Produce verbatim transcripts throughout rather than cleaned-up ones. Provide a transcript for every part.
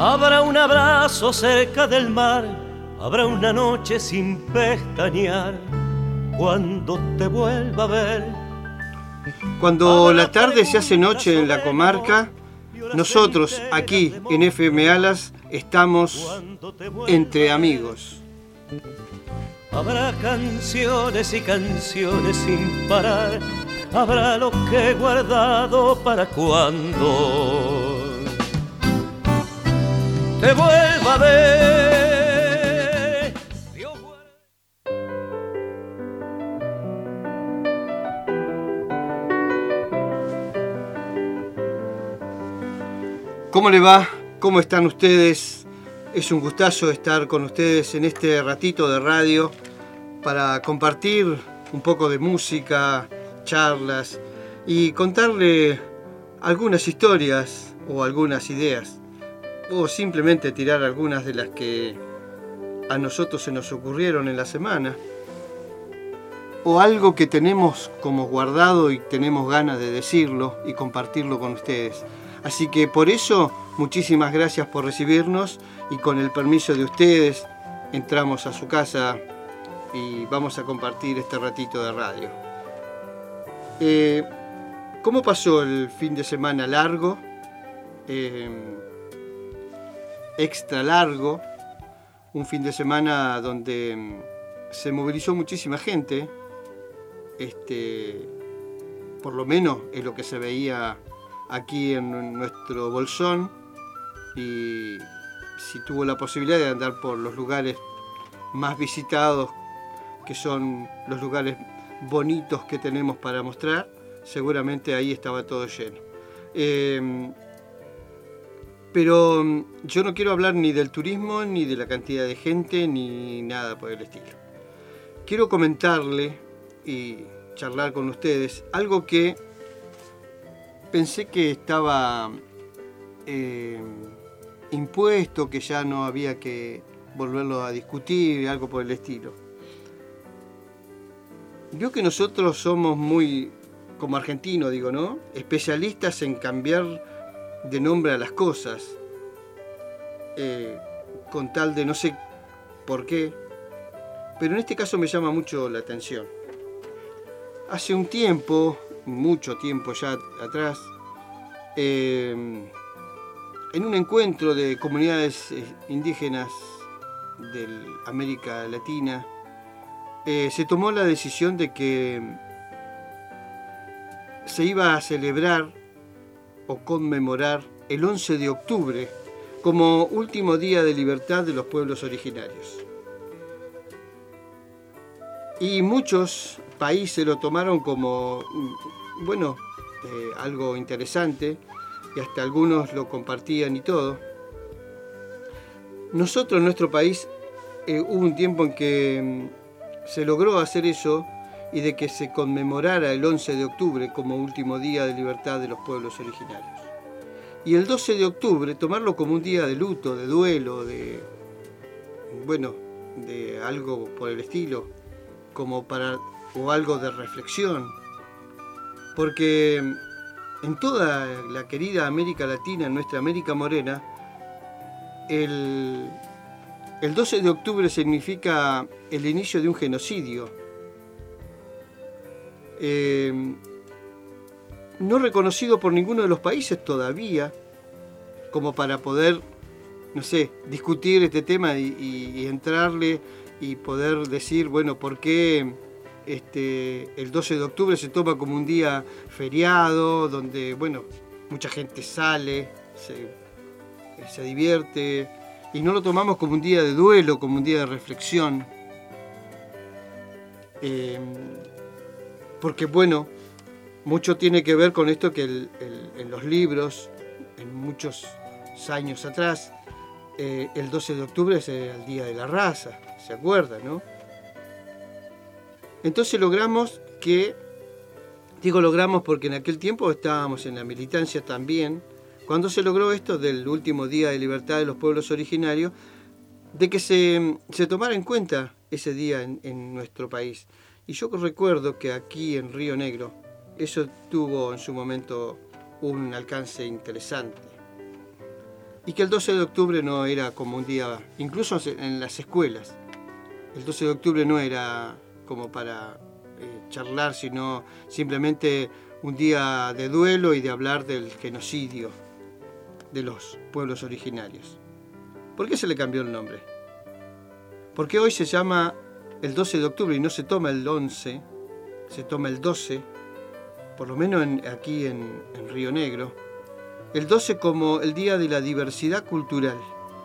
Habrá un abrazo cerca del mar, habrá una noche sin pestañear cuando te vuelva a ver. Cuando la tarde se hace noche en la comarca, nosotros aquí en F M Alas estamos entre amigos. Habrá canciones y canciones sin parar, habrá lo que he guardado para cuando te vuelva a ver. ¿Cómo le va? ¿Cómo están ustedes? Es un gustazo estar con ustedes en este ratito de radio para compartir un poco de música, charlas y contarle algunas historias o algunas ideas, o simplemente tirar algunas de las que a nosotros se nos ocurrieron en la semana, o algo que tenemos como guardado y tenemos ganas de decirlo y compartirlo con ustedes. Así que por eso, muchísimas gracias por recibirnos y con el permiso de ustedes entramos a su casa y vamos a compartir este ratito de radio. Eh, ¿Cómo pasó el fin de semana largo? Eh, extra largo. Un fin de semana donde se movilizó muchísima gente. Este, por lo menos es lo que se veía aquí en nuestro bolsón. Y si tuvo la posibilidad de andar por los lugares más visitados, que son los lugares bonitos que tenemos para mostrar, seguramente ahí estaba todo lleno. Eh, pero yo no quiero hablar ni del turismo, ni de la cantidad de gente, ni nada por el estilo. Quiero comentarle y charlar con ustedes algo que pensé que estaba eh, impuesto, que ya no había que volverlo a discutir, algo por el estilo. Vio que nosotros somos muy, como argentinos digo, ¿no?, especialistas en cambiar de nombre a las cosas, eh, con tal de no sé por qué, pero en este caso me llama mucho la atención. Hace un tiempo, mucho tiempo ya atrás, eh, en un encuentro de comunidades indígenas de América Latina, Eh, se tomó la decisión de que se iba a celebrar o conmemorar el once de octubre como último día de libertad de los pueblos originarios. Y muchos países lo tomaron como, bueno, eh, algo interesante, y hasta algunos lo compartían y todo. Nosotros en nuestro país eh, hubo un tiempo en que se logró hacer eso y de que se conmemorara el once de octubre como último día de libertad de los pueblos originarios. Y el doce de octubre tomarlo como un día de luto, de duelo, de, bueno, de algo por el estilo, como para, o algo de reflexión. Porque en toda la querida América Latina, en nuestra América Morena, el El doce de octubre significa el inicio de un genocidio. Eh, no reconocido por ninguno de los países todavía, como para poder, no sé, discutir este tema y, y, y entrarle y poder decir, bueno, por qué este, el doce de octubre se toma como un día feriado, donde, bueno, mucha gente sale, se, se divierte, y no lo tomamos como un día de duelo, como un día de reflexión. Eh, porque, bueno, mucho tiene que ver con esto que el, el, en los libros, en muchos años atrás, eh, el doce de octubre es el Día de la Raza, ¿se acuerdan, no? Entonces logramos que, digo logramos porque en aquel tiempo estábamos en la militancia también, cuando se logró esto del último día de libertad de los pueblos originarios, de que se, se tomara en cuenta ese día en, en nuestro país. Y yo recuerdo que aquí en Río Negro eso tuvo en su momento un alcance interesante. y que el doce de octubre no era como un día, incluso en las escuelas, el doce de octubre no era como para eh, charlar, sino simplemente un día de duelo y de hablar del genocidio de los pueblos originarios. ¿Por qué se le cambió el nombre? Porque hoy se llama el doce de octubre y no se toma el once, se toma el doce, por lo menos en, aquí en, en Río Negro, el doce como el Día de la Diversidad Cultural.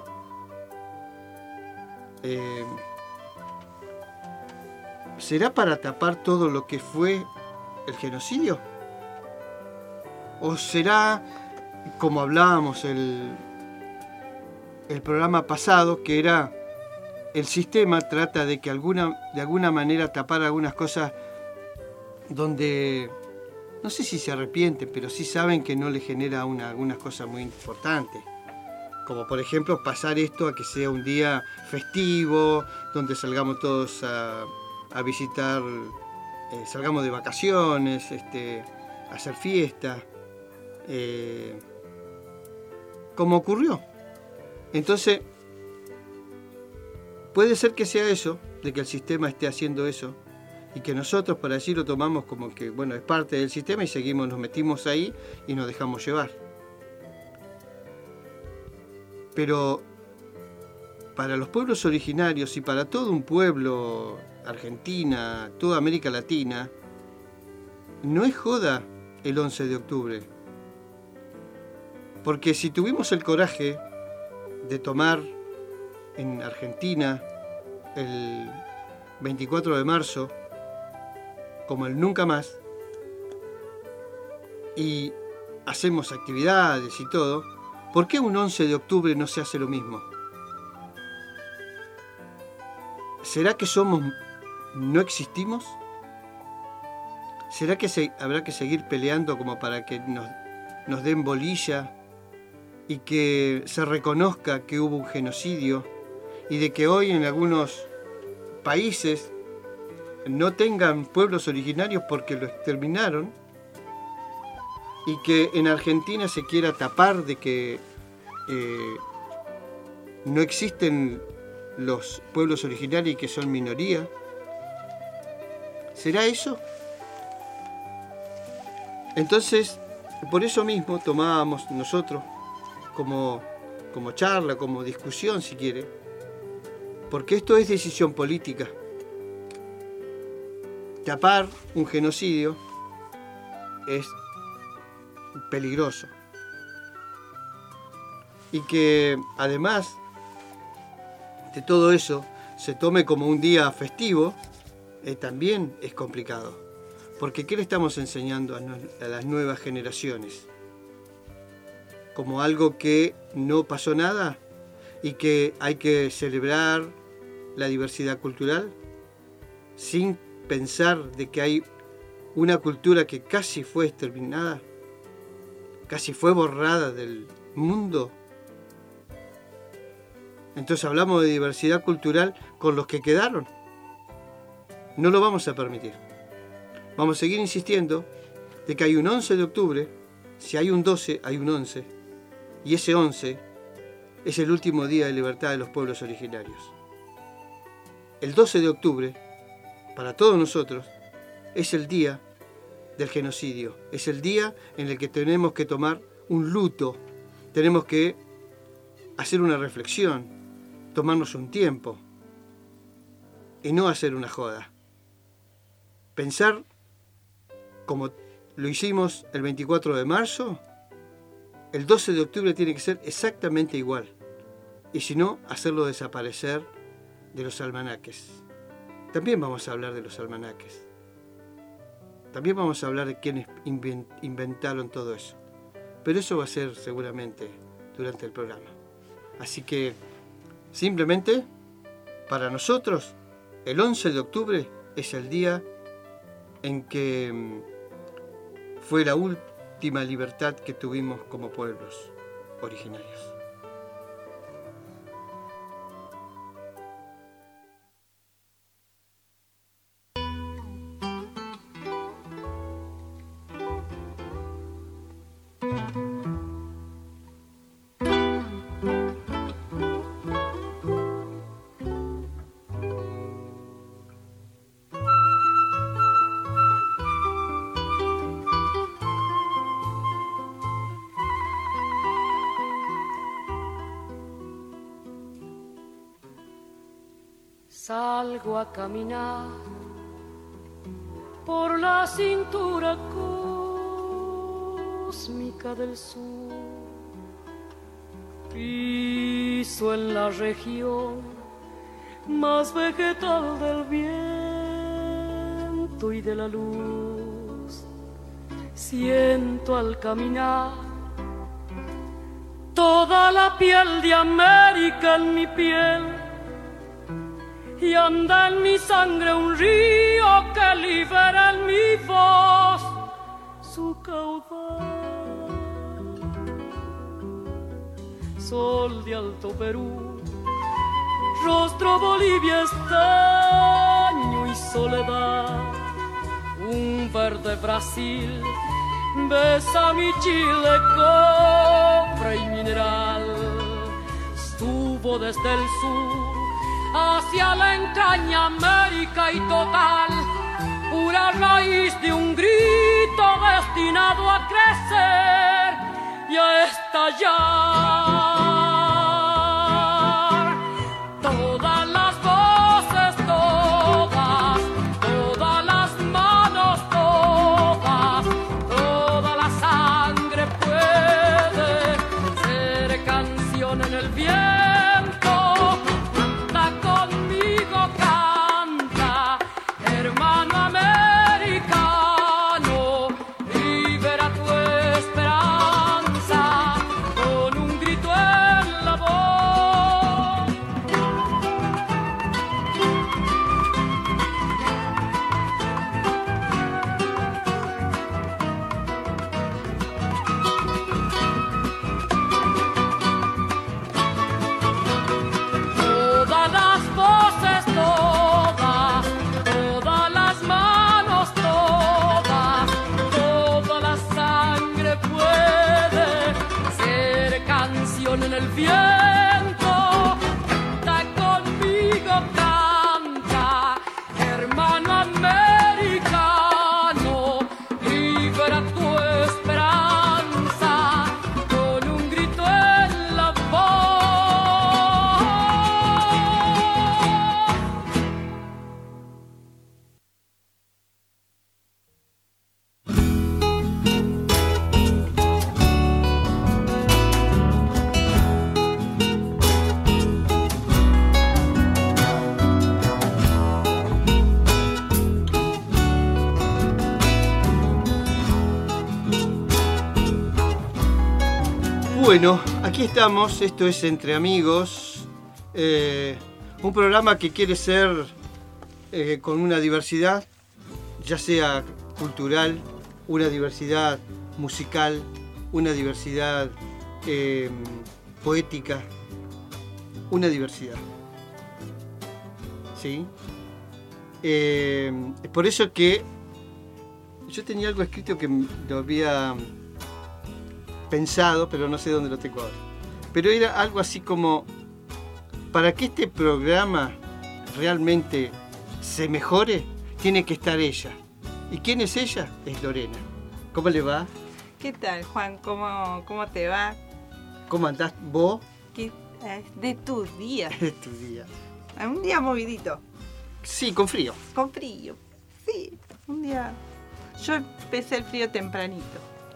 Eh, ¿Será para tapar todo lo que fue el genocidio? ¿O será, como hablábamos el, el programa pasado, que era el sistema trata de que alguna, de alguna manera tapar algunas cosas donde, no sé si se arrepienten, pero sí saben que no les genera una, algunas cosas muy importantes? Como por ejemplo pasar esto a que sea un día festivo, donde salgamos todos a, a visitar, eh, salgamos de vacaciones, este, a hacer fiesta, eh, como ocurrió. Entonces, puede ser que sea eso, de que el sistema esté haciendo eso, y que nosotros para allí lo tomamos como que, bueno, es parte del sistema y seguimos, nos metimos ahí y nos dejamos llevar. Pero para los pueblos originarios y para todo un pueblo, Argentina, toda América Latina, no es joda el once de octubre. Porque si tuvimos el coraje de tomar en Argentina el veinticuatro de marzo como el nunca más, y hacemos actividades y todo, ¿por qué un once de octubre no se hace lo mismo? ¿Será que somos, no existimos? ¿Será que se, habrá que seguir peleando como para que nos, nos den bolilla y que se reconozca que hubo un genocidio y de que hoy en algunos países no tengan pueblos originarios porque lo exterminaron, y que en Argentina se quiera tapar de que eh, no existen los pueblos originarios y que son minoría? ¿Será eso? Entonces, por eso mismo tomábamos nosotros como, como charla, como discusión, si quiere, porque esto es decisión política. Tapar un genocidio es peligroso. Y que además de todo eso se tome como un día festivo, eh, también es complicado. Porque ¿qué le estamos enseñando a, no, a las nuevas generaciones? Como algo que no pasó nada y que hay que celebrar la diversidad cultural sin pensar de que hay una cultura que casi fue exterminada, casi fue borrada del mundo. Entonces hablamos de diversidad cultural con los que quedaron. No lo vamos a permitir. Vamos a seguir insistiendo de que hay un once de octubre, si hay un doce, hay un once, y ese once es el último día de libertad de los pueblos originarios. El doce de octubre, para todos nosotros, es el día del genocidio, es el día en el que tenemos que tomar un luto, tenemos que hacer una reflexión, tomarnos un tiempo y no hacer una joda. Pensar como lo hicimos el veinticuatro de marzo, el doce de octubre tiene que ser exactamente igual, y si no, hacerlo desaparecer de los almanaques. También vamos a hablar de los almanaques. También vamos a hablar de quienes inventaron todo eso. Pero eso va a ser seguramente durante el programa. Así que, simplemente, para nosotros, el once de octubre es el día en que fue la última libertad que tuvimos como pueblos originarios. Salgo a caminar por la cintura cósmica del sur. Piso en la región más vegetal del viento y de la luz. Siento al caminar toda la piel de América en mi piel, y anda en mi sangre un río que libera en mi voz su caudal. Sol de Alto Perú, rostro Bolivia, estaño y soledad. Un verde Brasil besa mi Chile, cobre y mineral. Estuvo desde el sur hacia la entraña América y total, pura raíz de un grito destinado a crecer y a estallar. Todas las voces, todas, todas las manos, todas, toda la sangre puede ser canción en el viento. En el viento, canta conmigo, canta, hermano americano, libera tu esperanza con un grito en la Bueno, aquí estamos, esto es Entre Amigos, eh, un programa que quiere ser eh, con una diversidad, ya sea cultural, una diversidad musical, una diversidad eh, poética, una diversidad. ¿Sí? Eh, es por eso que yo tenía algo escrito que lo había pensado, pero no sé dónde lo tengo ahora. Pero era algo así como, para que este programa realmente se mejore, tiene que estar ella. ¿Y quién es ella? Es Lorena. ¿Cómo le va? ¿Qué tal, Juan? ¿Cómo, cómo te va? ¿Cómo andás vos? ¿Qué, de tu día? De tu día. Un día movidito. Sí, con frío. Con frío. Sí, un día. Yo empecé el frío tempranito.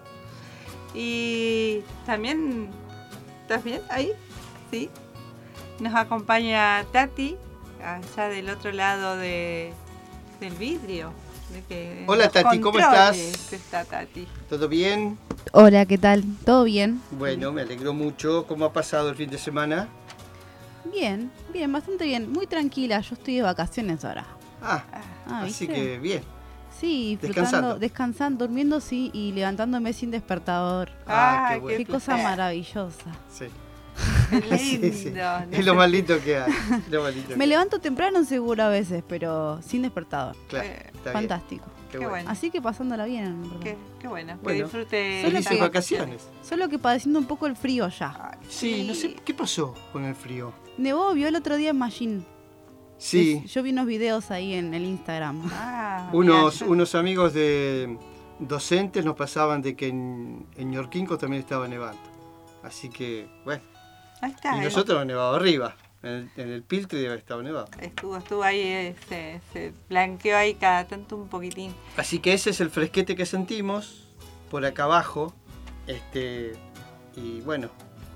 Y también, ¿estás bien ahí? Sí. Nos acompaña Tati, allá del otro lado de, del vidrio. De que Hola Tati, ¿cómo estás? Está Tati. ¿Todo bien? Hola, ¿qué tal? ¿Todo bien? Bueno, me alegro mucho. ¿Cómo ha pasado el fin de semana? Bien, bien, bastante bien. Muy tranquila, yo estoy de vacaciones ahora. Ah, Ah, así ¿viste? que bien. Sí, disfrutando, Descansando. descansando, durmiendo sí y levantándome sin despertador. Ah, Ah, qué bueno. Qué cosa maravillosa. Sí. Qué Sí, lindo. sí. ¿no? Es lo más lindo que hay. Lo más lindo que Me hay. levanto temprano seguro a veces, pero sin despertador. Claro, Eh, está Fantástico. bien. Qué Qué bueno. bueno. Así que pasándola bien, en verdad. Qué, qué bueno. Bueno, que disfrute. solo Felices que- vacaciones. Solo que padeciendo un poco el frío ya. Ay, Sí, no sé qué pasó con el frío. Nevó, vio el otro día en Mallín. Sí, Yo vi unos videos ahí en el Instagram. Ah, unos, mira, unos amigos de docentes nos pasaban de que en, en Ñorquinco también estaba nevando. Así que, bueno. ahí está. Y ¿eh? nosotros hemos nevado arriba, En el, en el Piltre debe haber estado nevado. Estuvo, estuvo ahí, eh, se, se blanqueó ahí cada tanto un poquitín. Así que ese es el fresquete que sentimos por acá abajo. Este, y bueno,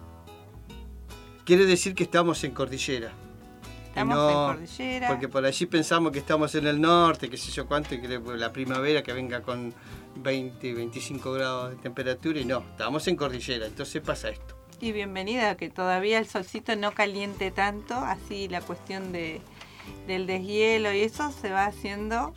quiere decir que estamos en cordillera. Estamos no, en cordillera. Porque por allí pensamos que estamos en el norte, qué sé yo cuánto, y que la primavera que venga con veinte, veinticinco grados de temperatura, y no, estamos en cordillera, entonces pasa esto. Y bienvenida, que todavía el solcito no caliente tanto, así la cuestión de, del deshielo y eso se va haciendo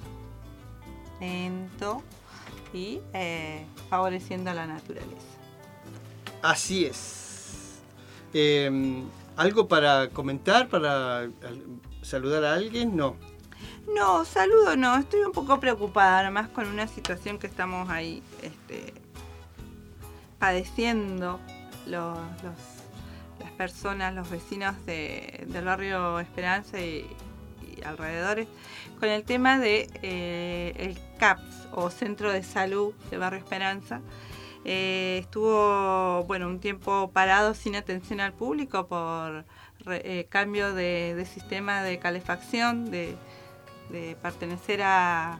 lento y eh, favoreciendo a la naturaleza. Así es. Eh, ¿Algo para comentar, para saludar a alguien? No. No, saludo no, estoy un poco preocupada, además con una situación que estamos ahí este, padeciendo. Los, los, las personas, los vecinos de, del barrio Esperanza y, y alrededores, con el tema de eh, el C A P S o Centro de Salud de Barrio Esperanza. Eh, estuvo bueno un tiempo parado sin atención al público por re, eh, cambio de, de sistema de calefacción, de, de pertenecer a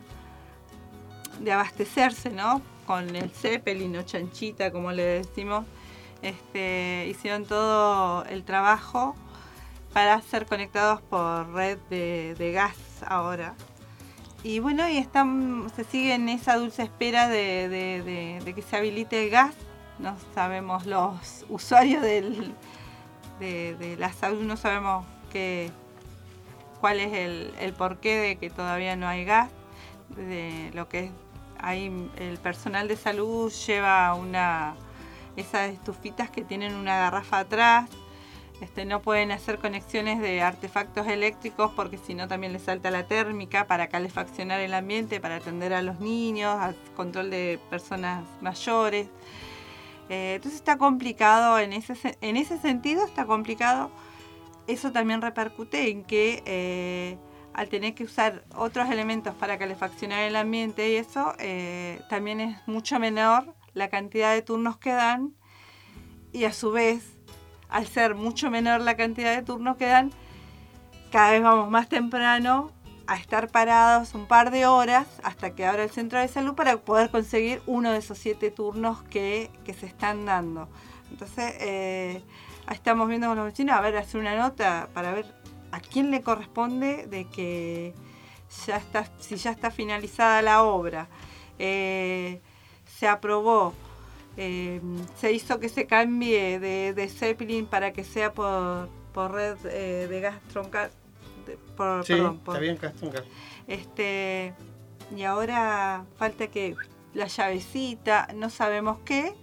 de abastecerse, ¿no? Con el Zeppelin o chanchita, como le decimos. Este, hicieron todo el trabajo para ser conectados por red de, de gas ahora. Y bueno, y están, se sigue en esa dulce espera de, de, de, de que se habilite el gas. No sabemos, los usuarios del, de, de la salud no sabemos qué, cuál es el, el porqué de que todavía no hay gas. De lo que es, ahí el personal de salud lleva una... esas estufitas que tienen una garrafa atrás, este, no pueden hacer conexiones de artefactos eléctricos porque si no también les salta la térmica para calefaccionar el ambiente, para atender a los niños, al control de personas mayores. Eh, entonces está complicado, en ese, en ese sentido está complicado. Eso también repercute en que eh, al tener que usar otros elementos para calefaccionar el ambiente y eso, eh, también es mucho menor la cantidad de turnos que dan y a su vez, al ser mucho menor la cantidad de turnos que dan, cada vez vamos más temprano a estar parados un par de horas hasta que abra el centro de salud para poder conseguir uno de esos siete turnos que, que se están dando. Entonces, eh, estamos viendo con los vecinos, a ver, hacer una nota para ver a quién le corresponde de que ya está, si ya está finalizada la obra. Eh, se aprobó, eh, se hizo que se cambie de, de Zeppelin para que sea por, por red eh, de gas troncal. De, por, sí, perdón, por, está bien gas troncal. Este, y ahora falta que la llavecita, no sabemos qué,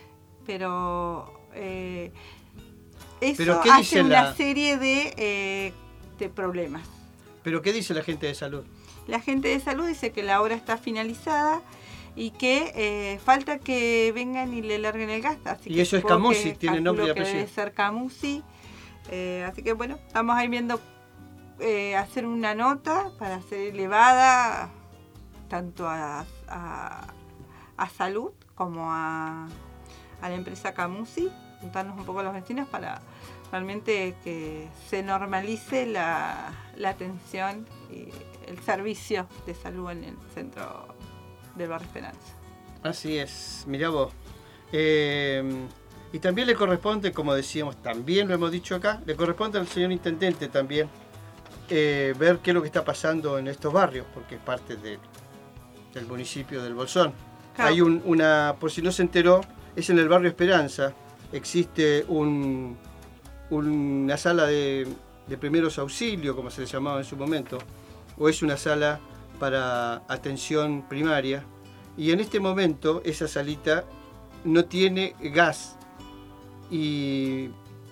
pero eh, eso ¿Pero qué hace dice una la... serie de, eh, de problemas. ¿Pero qué dice la gente de salud? La gente de salud dice que la obra está finalizada y que eh, falta que vengan y le larguen el gas. Así y que eso es Camusi, tiene nombre y apellido. Debe ser Camusi. Eh, así que bueno, estamos ahí viendo eh, hacer una nota para ser elevada tanto a, a, a salud como a, a la empresa Camusi, juntarnos un poco a los vecinos para realmente que se normalice la, la atención y el servicio de salud en el centro del barrio Esperanza. Así es, mirá vos. Eh, y también le corresponde, como decíamos, también lo hemos dicho acá, le corresponde al señor intendente también eh, ver qué es lo que está pasando en estos barrios, porque es parte de, del municipio del Bolsón. Claro. Hay un, una, por si no se enteró, es en el barrio Esperanza, existe un, una sala de, de primeros auxilios, como se le llamaba en su momento, o es una sala para atención primaria, y en este momento esa salita no tiene gas y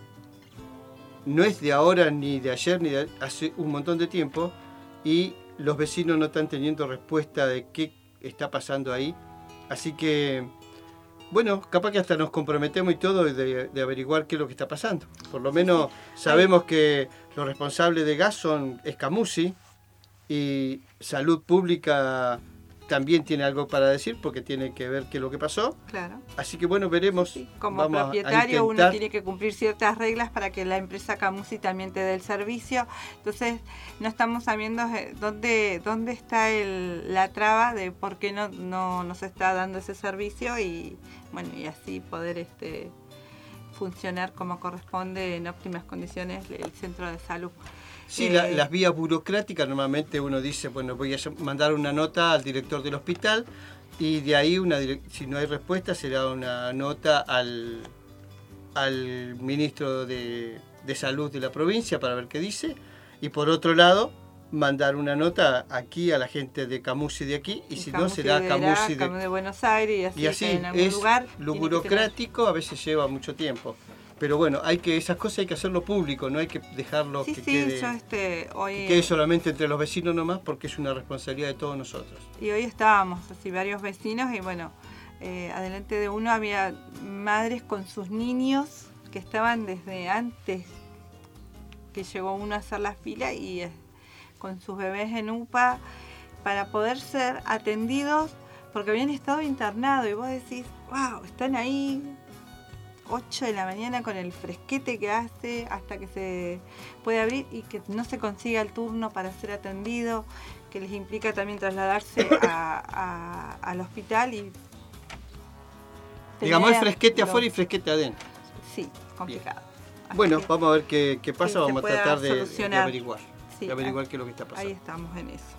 no es de ahora ni de ayer ni de hace un montón de tiempo, y los vecinos no están teniendo respuesta de qué está pasando ahí, así que bueno, capaz que hasta nos comprometemos y todo de, de averiguar qué es lo que está pasando. Por lo menos sabemos que los responsables de gas son Camusi, y Salud Pública también tiene algo para decir porque tiene que ver qué es lo que pasó. Claro. Así que bueno, veremos. Sí, como Vamos propietario uno tiene que cumplir ciertas reglas para que la empresa Camusi también te dé el servicio. Entonces no estamos sabiendo dónde, dónde está el, la traba de por qué no, no nos está dando ese servicio y bueno, y así poder este funcionar como corresponde en óptimas condiciones el centro de salud. Sí, eh, la, las vías burocráticas, normalmente uno dice, bueno, voy a mandar una nota al director del hospital y de ahí, una si no hay respuesta, será una nota al, al ministro de, de Salud de la provincia para ver qué dice. Y por otro lado, mandar una nota aquí a la gente de Camusi de aquí y, y si Camusi no será Camusi de, de Buenos Aires y así, y así en algún es lugar. Lo burocrático a veces lleva mucho tiempo. Pero bueno, hay que esas cosas hay que hacerlo público, no hay que dejarlo sí, que, sí, quede, yo este, hoy, que quede solamente entre los vecinos nomás, porque es una responsabilidad de todos nosotros. Y hoy estábamos así varios vecinos y bueno, eh, adelante de uno había madres con sus niños que estaban desde antes que llegó uno a hacer la fila y eh, con sus bebés en U P A para poder ser atendidos porque habían estado internados y vos decís, wow, están ahí ocho de la mañana con el fresquete que hace hasta que se puede abrir y que no se consiga el turno para ser atendido, que les implica también trasladarse a, a, al hospital y digamos el fresquete los... afuera y fresquete adentro. Sí, complicado. Bueno, vamos a ver qué, qué pasa, vamos a tratar de, de averiguar, sí, de averiguar qué es lo que está pasando. Ahí estamos en eso.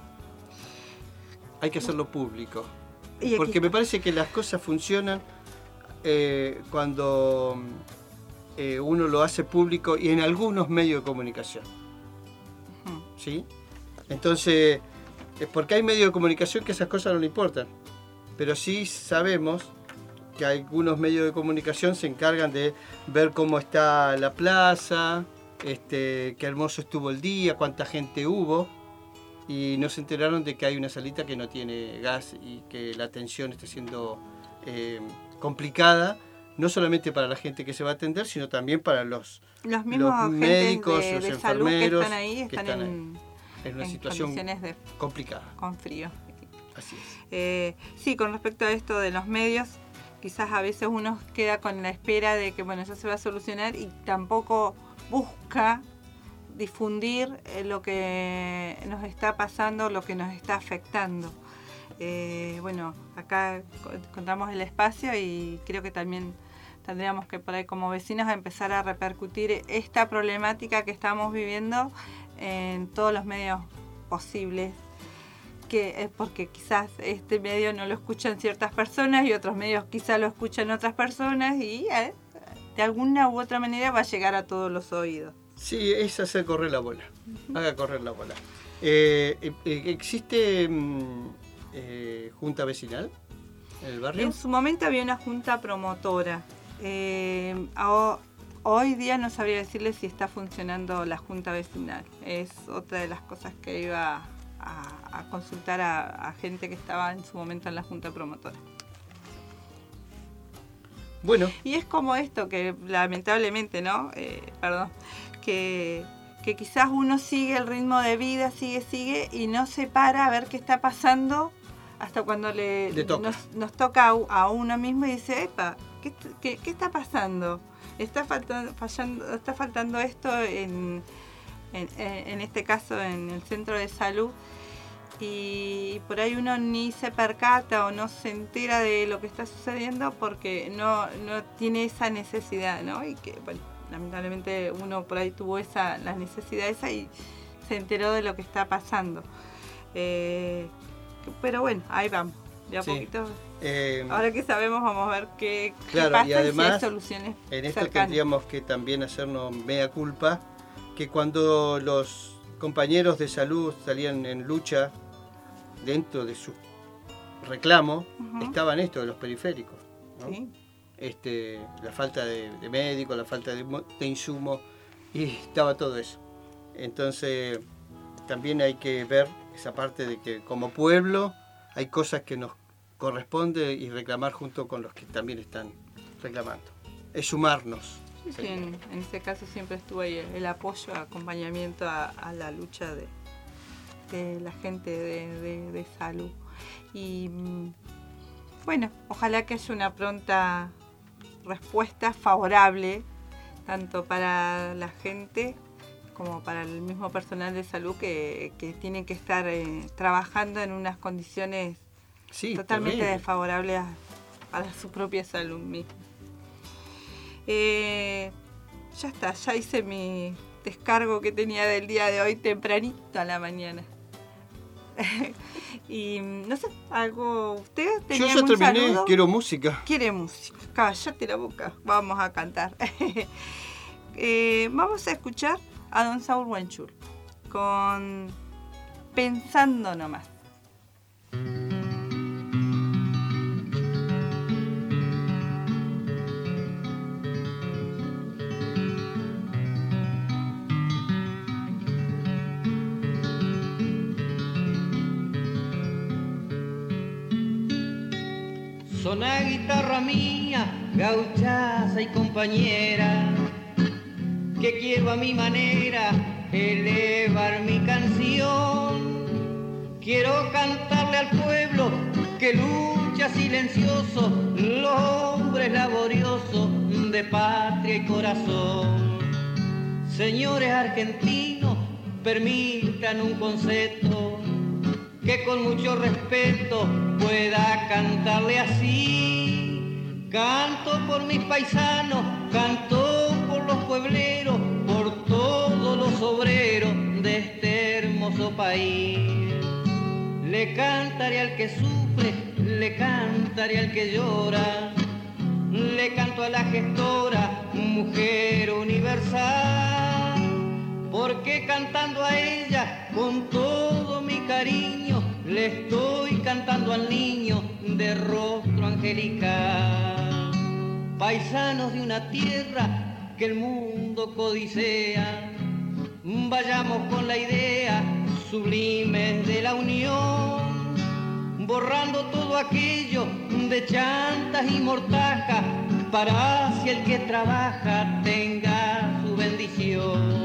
Hay que hacerlo público, porque me parece que las cosas funcionan Eh, cuando eh, uno lo hace público y en algunos medios de comunicación. Uh-huh. ¿Sí? Entonces, es porque hay medios de comunicación que esas cosas no le importan. Pero sí sabemos que algunos medios de comunicación se encargan de ver cómo está la plaza, este, qué hermoso estuvo el día, cuánta gente hubo. Y no se enteraron de que hay una salita que no tiene gas y que la atención está siendo Eh, complicada, no solamente para la gente que se va a atender, sino también para los, los mismos los médicos, de, los de enfermeros que están ahí, están, que están en, en una en situación de, complicada. Con frío. Así es. Eh, sí, con respecto a esto de los medios, quizás a veces uno queda con la espera de que bueno, eso se va a solucionar y tampoco busca difundir eh, lo que nos está pasando, lo que nos está afectando. Eh, bueno, acá contamos el espacio y creo que también tendríamos que por ahí como vecinos empezar a repercutir esta problemática que estamos viviendo en todos los medios posibles, que es porque quizás este medio no lo escuchan ciertas personas y otros medios quizás lo escuchan otras personas y eh, de alguna u otra manera va a llegar a todos los oídos. Sí, es hacer correr la bola, uh-huh. Haga correr la bola. Eh, eh, ¿Existe... Mmm, Eh, junta vecinal en el barrio? En su momento había una junta promotora. Eh, a, hoy día no sabría decirle si está funcionando la junta vecinal. Es otra de las cosas que iba a, a consultar a, a gente que estaba en su momento en la junta promotora. Bueno. Y es como esto que lamentablemente, ¿no? Eh, perdón, que... que quizás uno sigue el ritmo de vida, sigue, sigue y no se para a ver qué está pasando hasta cuando le, le toca. Nos, nos toca a, a uno mismo y dice, epa, ¿qué, qué, qué está pasando? Está faltando, fallando, está faltando esto en, en, en este caso en el centro de salud y por ahí uno ni se percata o no se entera de lo que está sucediendo porque no, no tiene esa necesidad, ¿no? Y que, bueno, lamentablemente uno por ahí tuvo esa la necesidad esa y se enteró de lo que está pasando. Eh, pero bueno, ahí vamos, de a sí. poquito. Eh, Ahora que sabemos vamos a ver qué, claro, qué pasa y, además, y si hay soluciones en esto cercanas. Tendríamos que también hacernos mea culpa, que cuando los compañeros de salud salían en lucha dentro de su reclamo, uh-huh. estaban estos de los periféricos, ¿no? Sí. Este, la falta de, de médicos, la falta de, de insumos, y estaba todo eso. Entonces, también hay que ver esa parte de que como pueblo hay cosas que nos corresponde y reclamar junto con los que también están reclamando. Es sumarnos. Sí, sí, en, en ese caso siempre estuvo ahí el, el apoyo, acompañamiento a, a la lucha de, de la gente de, de, de salud. Y bueno, ojalá que haya una pronta respuesta favorable, tanto para la gente como para el mismo personal de salud que, que tienen que estar eh, trabajando en unas condiciones sí, totalmente terrible. desfavorables a, a su propia salud misma. Eh, ya está, ya hice mi descargo que tenía del día de hoy tempranito a la mañana. Y no sé, algo. ¿Usted tenía Yo ya terminé, saludo? Quiero música. Quiere música, cállate la boca, vamos a cantar. eh, vamos a escuchar a don Saúl Huenchul con Pensando Nomás. Sona guitarra mía, gauchaza y compañera, que quiero a mi manera elevar mi canción. Quiero cantarle al pueblo que lucha silencioso, los hombres laboriosos de patria y corazón. Señores argentinos, permitan un concepto, que con mucho respeto pueda cantarle así. Canto por mis paisanos, canto por los puebleros, por todos los obreros de este hermoso país. Le cantaré al que sufre, le cantaré al que llora, le canto a la gestora, mujer universal, porque cantando a ella con todo mi cariño, le estoy cantando al niño de rostro angelical. Paisanos de una tierra que el mundo codicea, vayamos con la idea sublime de la unión, borrando todo aquello de chantas y mortajas, para si el que trabaja tenga su bendición.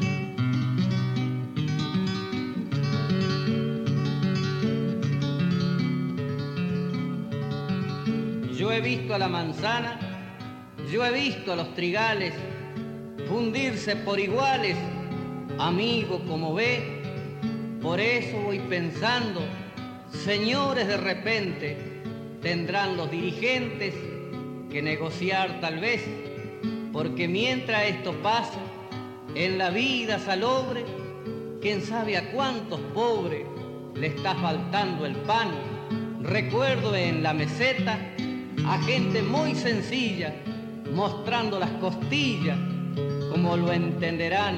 Yo he visto a la manzana, yo he visto a los trigales fundirse por iguales, amigo como ve. Por eso voy pensando, señores, de repente tendrán los dirigentes que negociar tal vez, porque mientras esto pasa en la vida salobre, quién sabe a cuántos pobres le está faltando el pan. Recuerdo en la meseta a gente muy sencilla mostrando las costillas, como lo entenderán.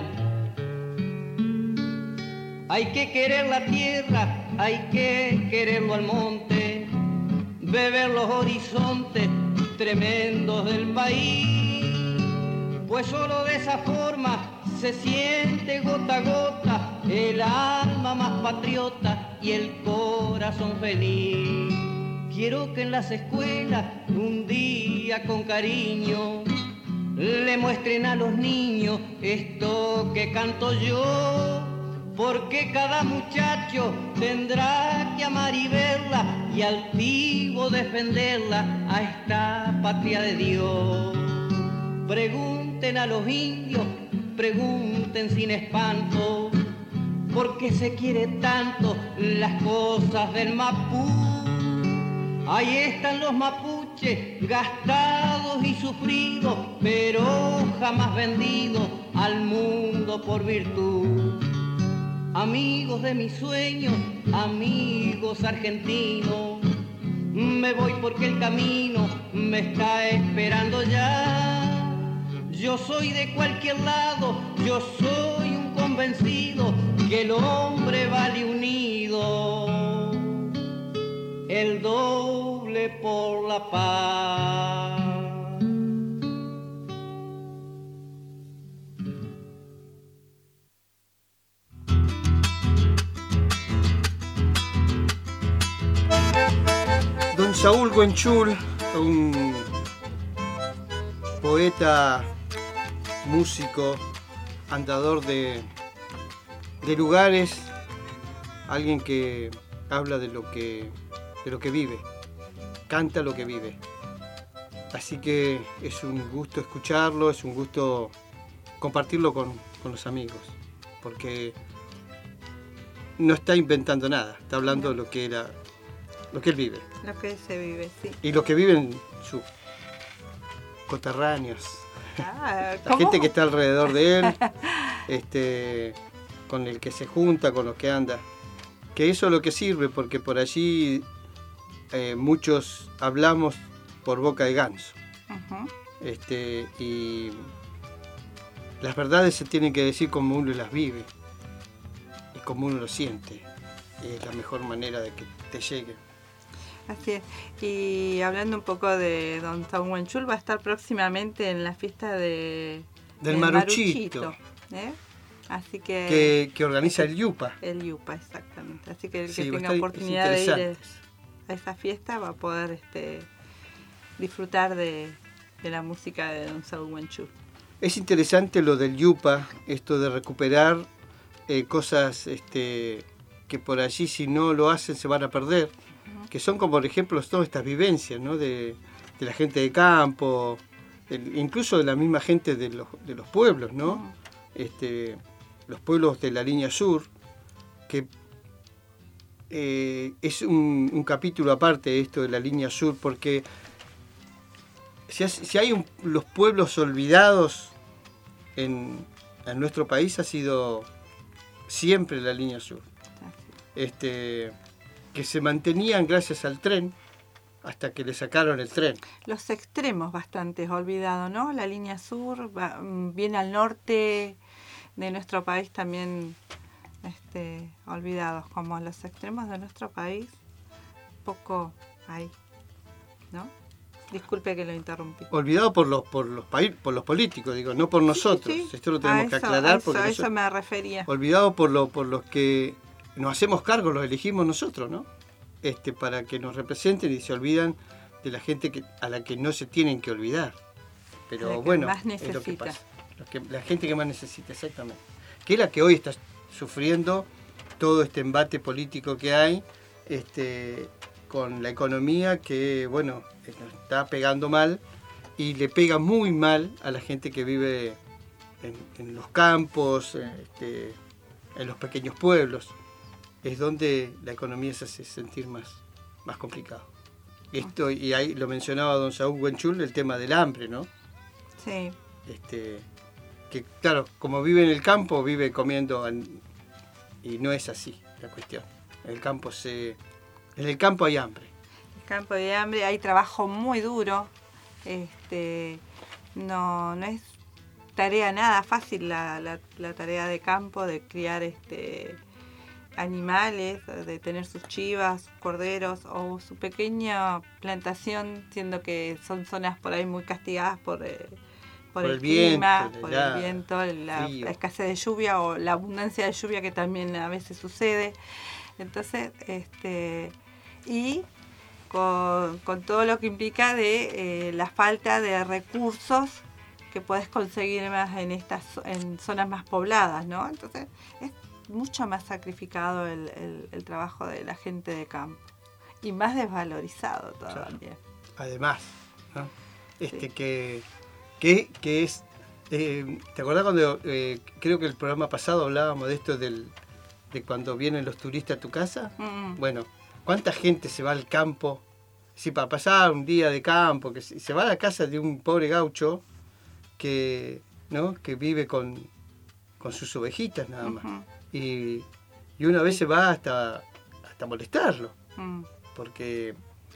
Hay que querer la tierra, hay que quererlo al monte, beber los horizontes tremendos del país, pues solo de esa forma se siente gota a gota el alma más patriota y el corazón feliz. Quiero que en las escuelas un día con cariño le muestren a los niños esto que canto yo, porque cada muchacho tendrá que amar y verla y altivo defenderla a esta patria de Dios. Pregunten a los indios, pregunten sin espanto, ¿por qué se quiere tanto las cosas del Mapú? Ahí están los mapuches, gastados y sufridos, pero jamás vendidos al mundo por virtud. Amigos de mis sueños, amigos argentinos, me voy porque el camino me está esperando ya. Yo soy de cualquier lado, yo soy un convencido que el hombre vale unido el doble por la paz. Don Saúl Huenchul, un poeta, músico, andador de, de lugares, alguien que habla de lo que de lo que vive, canta lo que vive. Así que es un gusto escucharlo, es un gusto compartirlo con, con los amigos, porque no está inventando nada, está hablando de lo que era, lo que él vive. Lo que se vive, sí. Y lo que viven sus coterráneos, Ah, la ¿cómo? gente que está alrededor de él, este, con el que se junta, con los que anda. Que eso es lo que sirve, porque por allí eh, muchos hablamos por boca de ganso. Ujú. Este, y las verdades se tienen que decir como uno las vive y como uno lo siente. Y es la mejor manera de que te llegue. Así es. Y hablando un poco de Don Tahuanchul, va a estar próximamente en la fiesta de, Del Maruchito. ¿eh? Así que, Que, que organiza el Yupa. el Yupa, exactamente. Así que el Sí, que va a tenga estar- oportunidad es de ir interesante. a esa fiesta va a poder este, disfrutar de, de la música de Don Tahuanchul. Es interesante lo del Yupa, esto de recuperar eh, cosas este, que por allí si no lo hacen se van a perder, que son como por ejemplo todas estas vivencias, ¿no? de, de la gente de campo, el- incluso de la misma gente de los, de los pueblos, ¿no? Este, los pueblos de la línea sur, que eh, es un, un capítulo aparte de esto de la línea sur, porque si, has- si hay un- los pueblos olvidados en, en nuestro país ha sido siempre la línea sur, este, que se mantenían gracias al tren hasta que le sacaron el tren. Los extremos bastante olvidados, ¿no? La línea sur, va, mm, bien al norte de nuestro país también este, olvidados, como los extremos de nuestro país, poco hay, ¿no? Disculpe que lo interrumpí. Olvidado por los por los paí- por los políticos, digo, no por nosotros. Sí, sí. Esto lo tenemos A que eso- aclarar a eso, porque a nosotros- eso me refería. olvidado por lo por los que nos hacemos cargo, los elegimos nosotros, ¿no? Este, para que nos representen y se olvidan de la gente que, a la que no se tienen que olvidar. Pero La que bueno, más es lo que necesita. pasa. Lo que- la gente que más necesita, exactamente. Que es la que hoy está sufriendo todo este embate político que hay, este, con la economía que, bueno, nos está pegando mal y le pega muy mal a la gente que vive en, en los campos, este, en los pequeños pueblos. Es donde la economía se hace sentir más, más complicado. Esto, y ahí lo mencionaba don Saúl Huenchul, el tema del hambre, ¿no? Sí, Este, que claro, como vive en el campo, vive comiendo, an- y no es así la cuestión. En el campo se, en el campo hay hambre. campo de hambre, hay trabajo muy duro, este, no, no es tarea nada fácil la, la, la tarea de campo, de criar este, animales, de tener sus chivas, sus corderos o su pequeña plantación, siendo que son zonas por ahí muy castigadas por, eh, por, Por el, el viento, clima, la por helada, el viento, la, frío. la escasez de lluvia o la abundancia de lluvia que también a veces sucede. Entonces, este, y con, con todo lo que implica de eh, la falta de recursos que puedes conseguir más en estas en zonas más pobladas, ¿no? Entonces es mucho más sacrificado el, el, el trabajo de la gente de campo y más desvalorizado todavía. Además, ¿no? Este Sí. que, que, que es, eh, ¿te acordás cuando eh, creo que el programa pasado hablábamos de esto del, de cuando vienen los turistas a tu casa? Mm, Bueno, ¿cuánta gente se va al campo? Sí, para pasar un día de campo, que se se va a la casa de un pobre gaucho que, ¿no? que vive con, con sus ovejitas nada más. ujú, Y, y una vez se va hasta, hasta molestarlo, mm. porque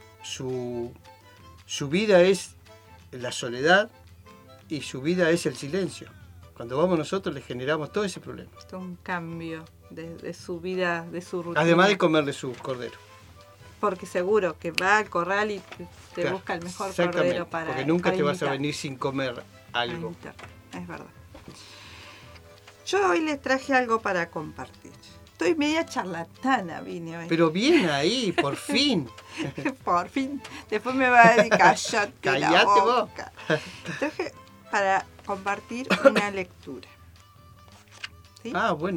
su, su vida es la soledad y su vida es el silencio. Cuando vamos nosotros le generamos todo ese problema. Esto es un cambio de, de su vida, de su rutina. Además de comerle sus corderos. Porque seguro que va al corral y te, te Claro, busca el mejor exactamente, cordero para porque nunca para te vas a imitar. venir sin comer Para algo. imitar, es verdad. Yo hoy les traje algo para compartir. Estoy media charlatana, vine hoy. Pero bien ahí, por fin. Por fin. Después me va a decir, cállate, Cállate la vos. boca. Traje para compartir una lectura. ¿Sí? Ah, bueno.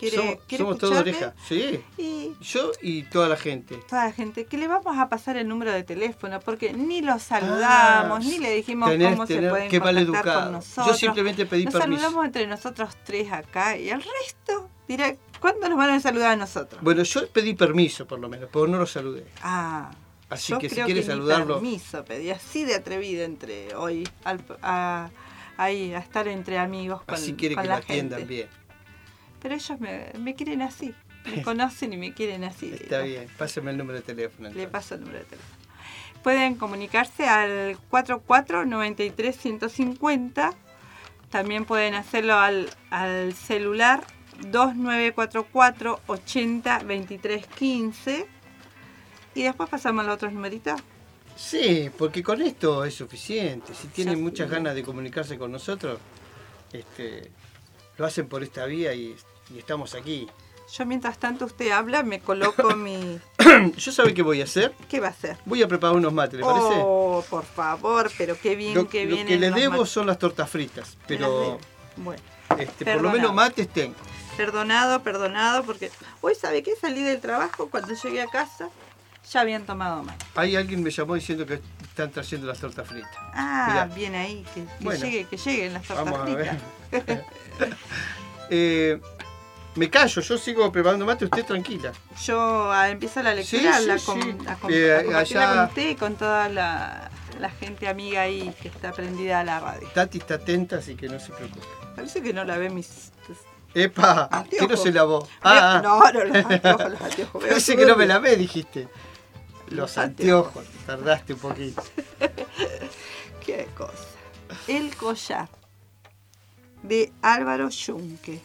¿Quiere, somos ¿quiere somos todos escucharme? oreja. Sí. Y Yo y toda la gente. toda la gente, que le vamos a pasar el número de teléfono, porque ni los saludamos, Ah, ni le dijimos tenés, cómo tenés, se pueden qué mal contactar educado. con nosotros. Yo simplemente pedí Nos permiso. saludamos entre nosotros tres acá, y el resto dirá, ¿cuándo nos van a saludar a nosotros? Bueno, yo pedí permiso por lo menos, pero no lo saludé. Ah, Así yo que si creo quiere ni saludarlo. permiso pedí, así de atrevido entre hoy, al, a, ahí, a estar entre amigos con, Así quiere con que la la atiendan gente. bien. Pero ellos me, me quieren así, me conocen y me quieren así. Está bien, páseme el número de teléfono. Le entonces. paso el número de teléfono. Pueden comunicarse al cuatro cuatro nueve tres uno cinco cero. También pueden hacerlo al, al celular dos nueve cuatro cuatro ocho cero dos tres uno cinco. Y después pasamos a los otros numeritos. Sí, porque con esto es suficiente. Si tienen Ya muchas sí. ganas de comunicarse con nosotros, este, lo hacen por esta vía y, y estamos aquí. Yo mientras tanto usted habla, me coloco mi... ¿Yo sabe qué voy a hacer? ¿Qué va a hacer? Voy a preparar unos mates, ¿le parece? Oh, por favor, pero qué bien lo, que lo vienen que le los debo mates. son las tortas fritas, Me las pero debo. Bueno, este, por lo Perdonado. menos mates tengo. perdonado, perdonado, porque hoy, ¿sabe qué? Salí del trabajo, cuando llegué a casa, ya habían tomado más. Ahí alguien me llamó diciendo que están trayendo las tortas fritas. Ah, Mirá. bien ahí, que, que Bueno. llegue, que lleguen las tortas Vamos a ver. fritas. Eh, me callo, yo sigo preparando mate, usted tranquila. Yo ah, empiezo la lectura, Sí, sí, la sí. com- a, com- Eh, a compartirla allá- con usted y con toda la, la gente amiga ahí que está prendida a la radio. Tati está atenta, así que no se preocupe. Parece que no la ve mis... ¡Epa! Anteojos. Que no se lavó. Veo- Ah, ah. no, no, los anteojos, los anteojos. Veo Parece su que no me duda. la ve, dijiste. Los Los anteojos, tardaste un poquito. Qué cosa. El collar de Álvaro Yunque.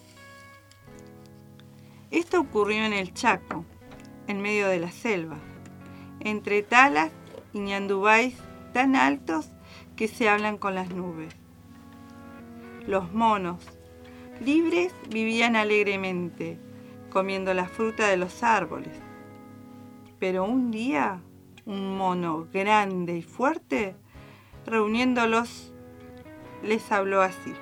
Esto ocurrió en el Chaco, en medio de la selva, entre talas y ñandubáis tan altos que se hablan con las nubes. Los monos, libres, vivían alegremente, comiendo la fruta de los árboles. Pero un día, un mono grande y fuerte, reuniéndolos, les habló así.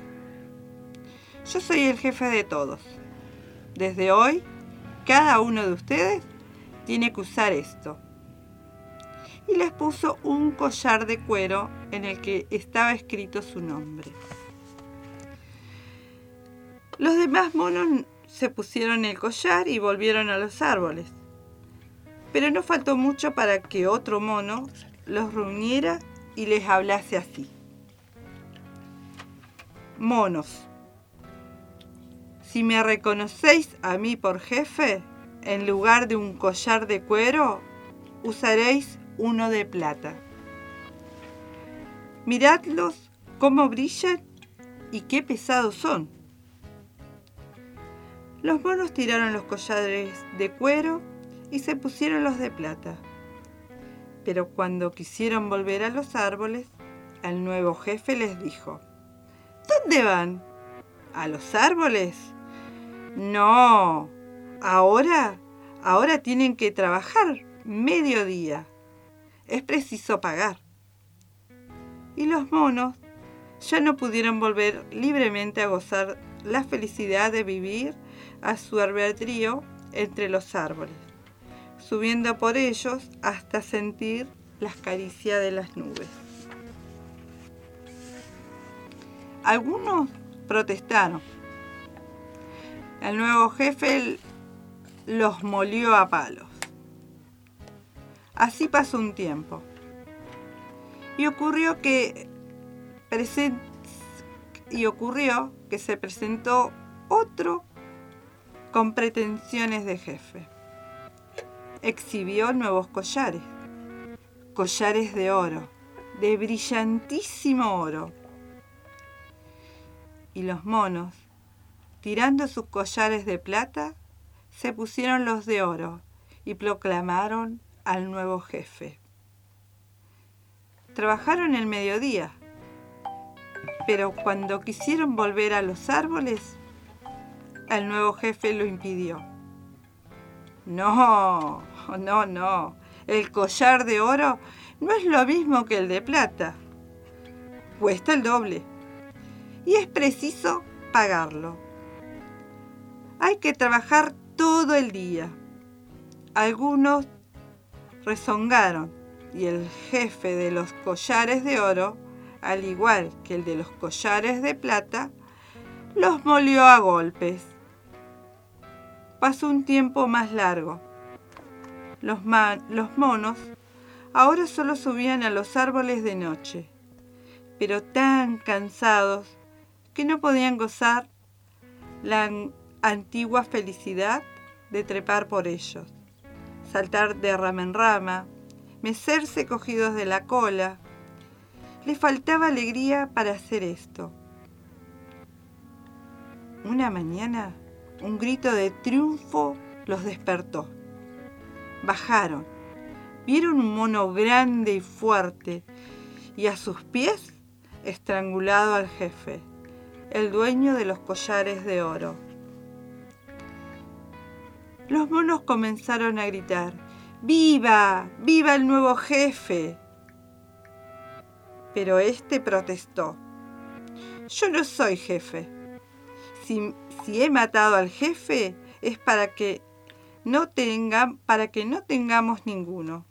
Yo soy el jefe de todos. Desde hoy, cada uno de ustedes tiene que usar esto. Y les puso un collar de cuero en el que estaba escrito su nombre. Los demás monos se pusieron el collar y volvieron a los árboles. Pero no faltó mucho para que otro mono los reuniera y les hablase así. Monos, si me reconocéis a mí por jefe, en lugar de un collar de cuero, usaréis uno de plata. Miradlos cómo brillan y qué pesados son. Los monos tiraron los collares de cuero y se pusieron los de plata. Pero cuando quisieron volver a los árboles, el nuevo jefe les dijo: ¿Dónde van? ¿A los árboles? No, ahora, ahora tienen que trabajar mediodía. Es preciso pagar. Y los monos ya no pudieron volver libremente a gozar la felicidad de vivir a su albedrío entre los árboles, subiendo por ellos hasta sentir las caricias de las nubes. Algunos protestaron. El nuevo jefe los molió a palos. Así pasó un tiempo. Y ocurrió que, presen- y ocurrió que se presentó otro con pretensiones de jefe. Exhibió nuevos collares, collares de oro, de brillantísimo oro. Y los monos, tirando sus collares de plata, se pusieron los de oro y proclamaron al nuevo jefe. Trabajaron el mediodía, pero cuando quisieron volver a los árboles, el nuevo jefe lo impidió. No, no, no. El collar de oro no es lo mismo que el de plata. Cuesta el doble. Y es preciso pagarlo. Hay que trabajar todo el día. Algunos rezongaron y el jefe de los collares de oro, al igual que el de los collares de plata, los molió a golpes. Pasó un tiempo más largo. Los, man, los monos ahora solo subían a los árboles de noche, pero tan cansados que no podían gozar la antigua felicidad de trepar por ellos, saltar de rama en rama, mecerse cogidos de la cola. Les faltaba alegría para hacer esto. Una mañana, un grito de triunfo los despertó. Bajaron, vieron un mono grande y fuerte, y a sus pies, estrangulado al jefe, el dueño de los collares de oro. Los monos comenzaron a gritar: ¡Viva! ¡Viva el nuevo jefe! Pero este protestó: yo no soy jefe. Si, si he matado al jefe es para que no tenga, para que no tengamos ninguno.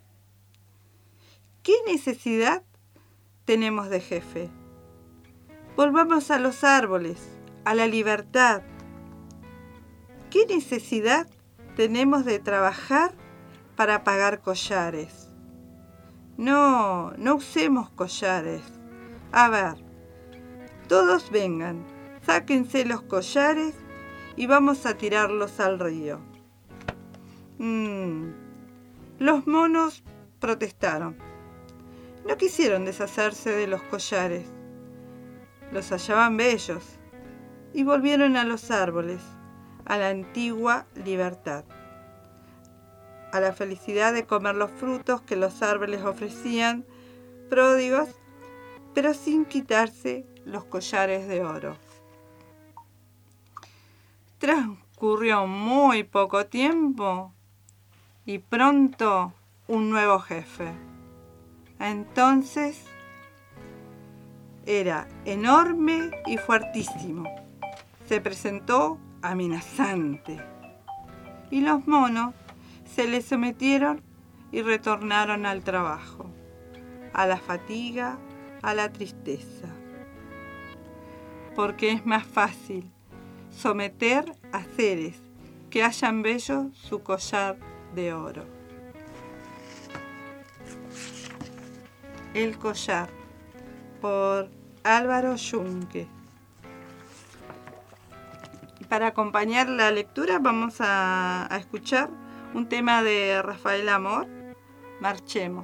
¿Qué necesidad tenemos de jefe? Volvamos a los árboles, a la libertad. ¿Qué necesidad tenemos de trabajar para pagar collares? No, no usemos collares. A ver, todos vengan, sáquense los collares y vamos a tirarlos al río. Mm. Los monos protestaron. No quisieron deshacerse de los collares. Los hallaban bellos y volvieron a los árboles, a la antigua libertad, a la felicidad de comer los frutos que los árboles ofrecían, pródigos, pero sin quitarse los collares de oro. Transcurrió muy poco tiempo y pronto un nuevo jefe. Entonces era enorme y fuertísimo. Se presentó amenazante y los monos se le sometieron y retornaron al trabajo, a la fatiga, a la tristeza. Porque es más fácil someter a seres que hayan bello su collar de oro. El collar, por Álvaro Yunque. Y para acompañar la lectura vamos a, a escuchar un tema de Rafael Amor, Marchemos.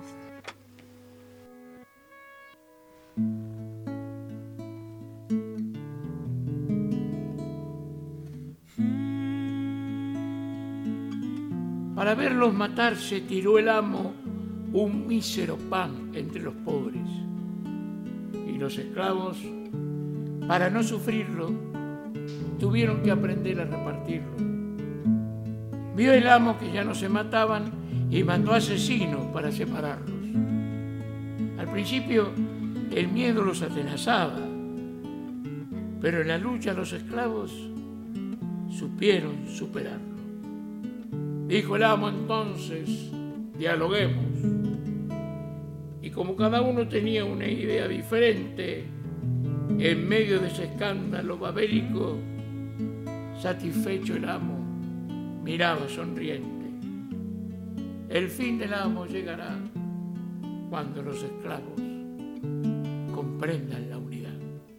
Para verlos matarse tiró el amo un mísero pan entre los pobres, y los esclavos, para no sufrirlo, tuvieron que aprender a repartirlo. Vio el amo que ya no se mataban y mandó asesinos para separarlos. Al principio el miedo los atenazaba, pero en la lucha los esclavos supieron superarlo. Dijo el amo entonces: dialoguemos. Y como cada uno tenía una idea diferente, en medio de ese escándalo babélico, satisfecho el amo miraba sonriente. El fin del amo llegará cuando los esclavos comprendan la unidad.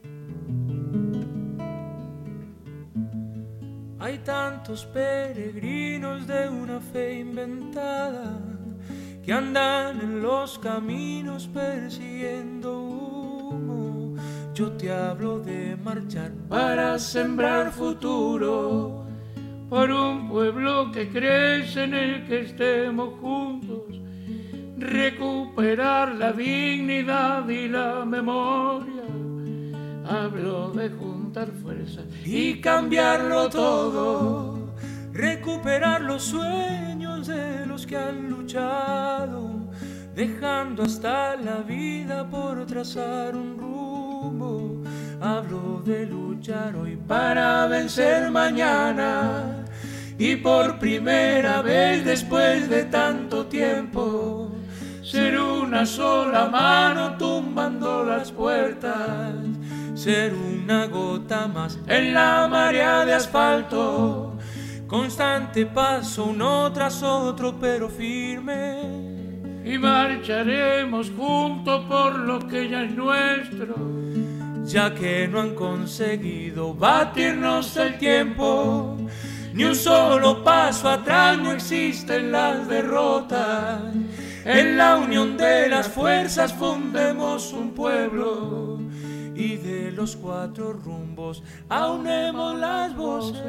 Hay tantos peregrinos de una fe inventada que andan en los caminos persiguiendo humo. Yo te hablo de marchar para sembrar futuro, por un pueblo que crece, en el que estemos juntos, recuperar la dignidad y la memoria. Hablo de juntar fuerzas y cambiarlo todo, recuperar los sueños de los que han luchado, dejando hasta la vida por trazar un rumbo. rumbo. Hablo de luchar hoy para vencer mañana. Y por primera vez después de tanto tiempo, ser una sola mano tumbando las puertas. Ser una gota más en la marea de asfalto. Constante paso uno tras otro pero firme. Y marcharemos juntos por lo que ya es nuestro. Ya que no han conseguido batirnos el tiempo. Ni un solo paso atrás, no existen las derrotas. En la unión de las fuerzas fundemos un pueblo. Y de los cuatro rumbos aunemos las voces.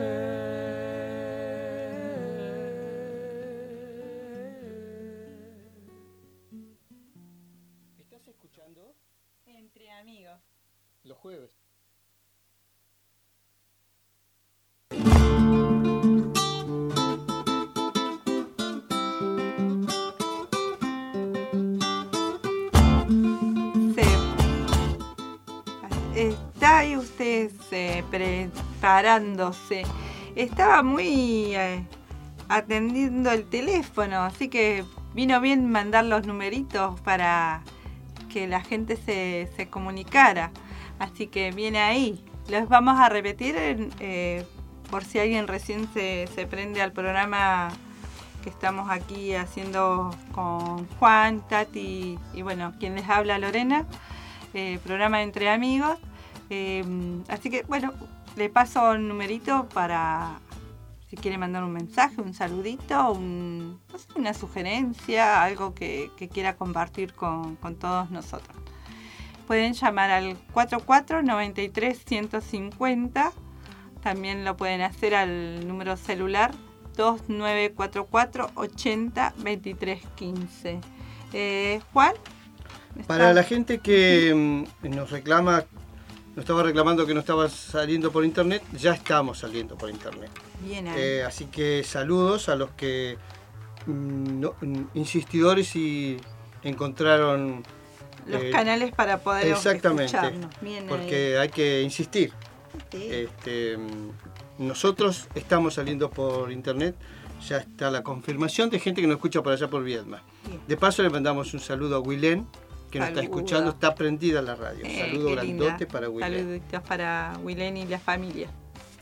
¿Estás escuchando? Entre amigos. Los jueves. Está ahí usted eh, preparándose. Estaba muy eh, atendiendo el teléfono, así que vino bien mandar los numeritos para que la gente se, se comunicara. Así que viene ahí. Los vamos a repetir eh, por si alguien recién se, se prende al programa que estamos aquí haciendo con Juan, Tati y bueno, quien les habla, Lorena. Eh, programa Entre Amigos. Eh, así que bueno, le paso el numerito para si quiere mandar un mensaje, un saludito, un, no sé, una sugerencia, algo que, que quiera compartir con, con todos nosotros. Pueden llamar al cuatro cuatro nueve tres uno cinco cero. También lo pueden hacer al número celular dos nueve cuatro cuatro ocho cero dos tres uno cinco. Eh, Juan. Para la gente que nos reclama, nos estaba reclamando que no estaba saliendo por internet, ya estamos saliendo por internet. Bien ahí. Eh, así que saludos a los que mm, no, insistidores y encontraron los eh, canales para poder exactamente, escucharnos. Bien porque ahí. hay que insistir. Sí. Este, nosotros estamos saliendo por internet. Ya está la confirmación de gente que nos escucha por allá por Viedma. Bien. De paso le mandamos un saludo a Wilén, que nos está escuchando, está prendida la radio. Eh, Saludo grandote linda. Para Wilén. Saluditos para Wilén y la familia.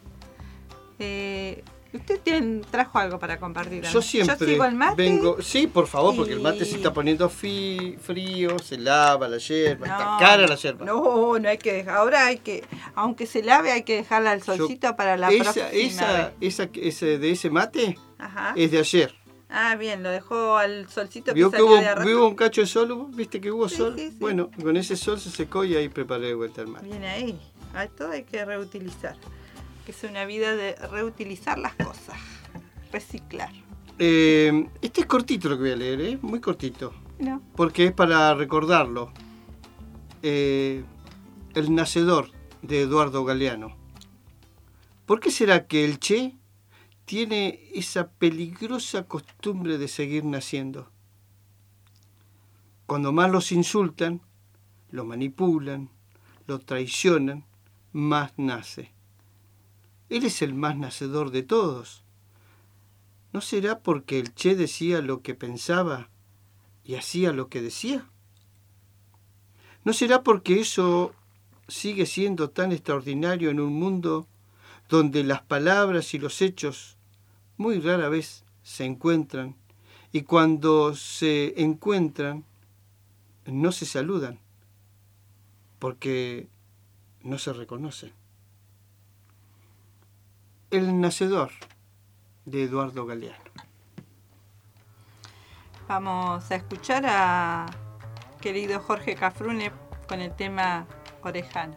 Eh, ¿Usted tiene, trajo algo para compartir? Yo siempre Yo sigo el mate vengo, sí, por favor, y... porque el mate se está poniendo fi, frío, se lava la yerba, no, está cara la yerba. No, no hay que dejar, ahora hay que, aunque se lave, hay que dejarla al solcito Yo, para la esa, próxima esa, vez. Esa, ese, de ese mate Ajá. es de ayer. Ah, bien, lo dejó al solcito que ¿Vio que salió hubo, de arroz? hubo un cacho de sol? ¿Viste que hubo sí, sol? Sí, sí. Bueno, con ese sol se secó y ahí preparé de vuelta el mate. Bien ahí, a todo hay que reutilizar. Que es una vida de reutilizar las cosas, reciclar. Eh, este es cortito lo que voy a leer, ¿eh? Muy cortito. No. Porque es para recordarlo. Eh, el nacedor de Eduardo Galeano. ¿Por qué será que el Che tiene esa peligrosa costumbre de seguir naciendo? Cuando más los insultan, lo manipulan, lo traicionan, más nace. Él es el más nacedor de todos. ¿No será porque el Che decía lo que pensaba y hacía lo que decía? ¿No será porque eso sigue siendo tan extraordinario en un mundo donde las palabras y los hechos muy rara vez se encuentran y cuando se encuentran no se saludan porque no se reconocen? El nacedor de Eduardo Galeano. Vamos a escuchar a querido Jorge Cafrune con el tema Orejano.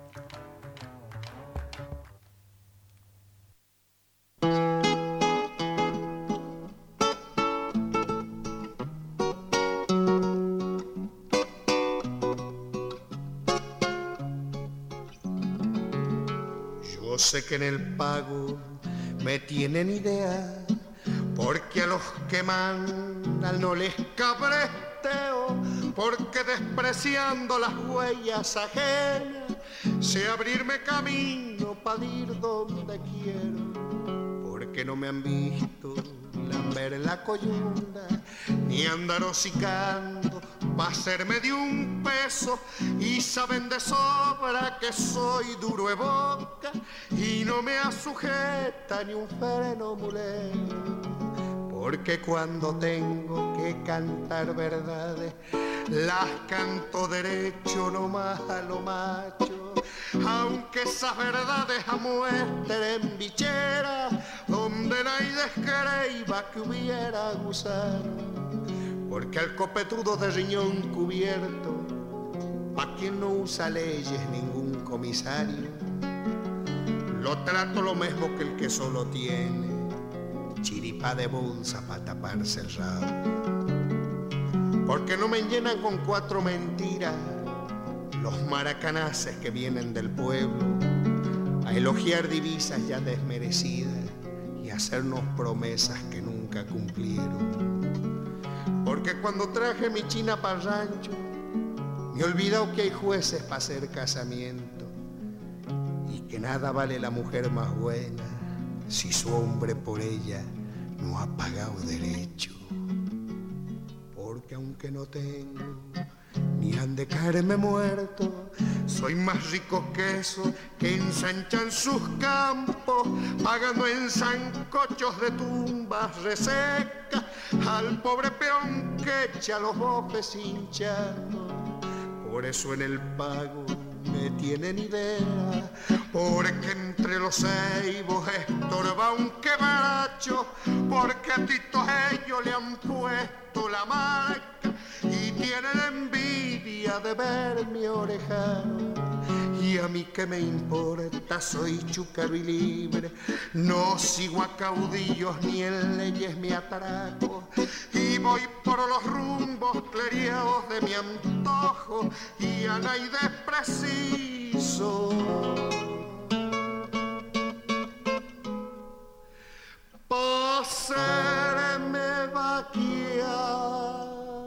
Yo sé que en el pago me tienen idea, porque a los que mandan no les cabresteo, porque despreciando las huellas ajenas sé abrirme camino para ir donde quiero, porque no me han visto lamber la coyunda ni andar hocicando pa' hacerme de un peso, y saben de sobra que soy duro de boca y no me asujeta ni un freno mulero, porque cuando tengo que cantar verdades las canto derecho nomás a lo macho, aunque esas verdades amuestren bichera donde nadie creiba que hubiera gusano, porque al copetudo de riñón cubierto, pa' quien no usa leyes ningún comisario, lo trato lo mismo que el que solo tiene chiripá de bolsa pa' taparse el rabo, porque no me llenan con cuatro mentiras los maracanaces que vienen del pueblo a elogiar divisas ya desmerecidas y hacernos promesas que nunca cumplieron. Porque cuando traje mi china para rancho me he olvidado que hay jueces para hacer casamiento y que nada vale la mujer más buena si su hombre por ella no ha pagado derecho. Porque aunque no tengo ni han de caerme muerto, soy más rico que esos que ensanchan sus campos, pagando en sancochos de tumbas resecas al pobre peón que echa los bofes hinchados. Por eso en el pago me tienen idea, porque entre los ceibos estorba un quebracho, porque a Tito ellos le han puesto la marca y tienen envidia de ver mi orejano. Y a mí que me importa, soy chúcaro y libre, no sigo a caudillos ni en leyes me atraco, y voy por los rumbos cleriados de mi antojo y a nadie preciso pa' serme vaquiano.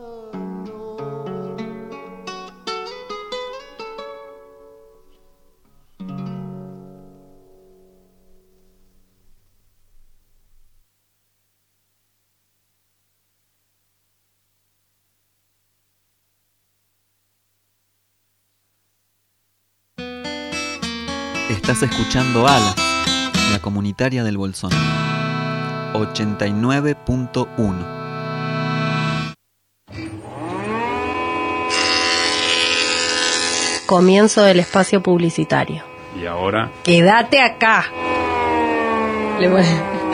Estás escuchando Alas, la comunitaria del Bolsón, ochenta y nueve punto uno. Comienzo del espacio publicitario. Y ahora... ¡Quédate acá! Le voy...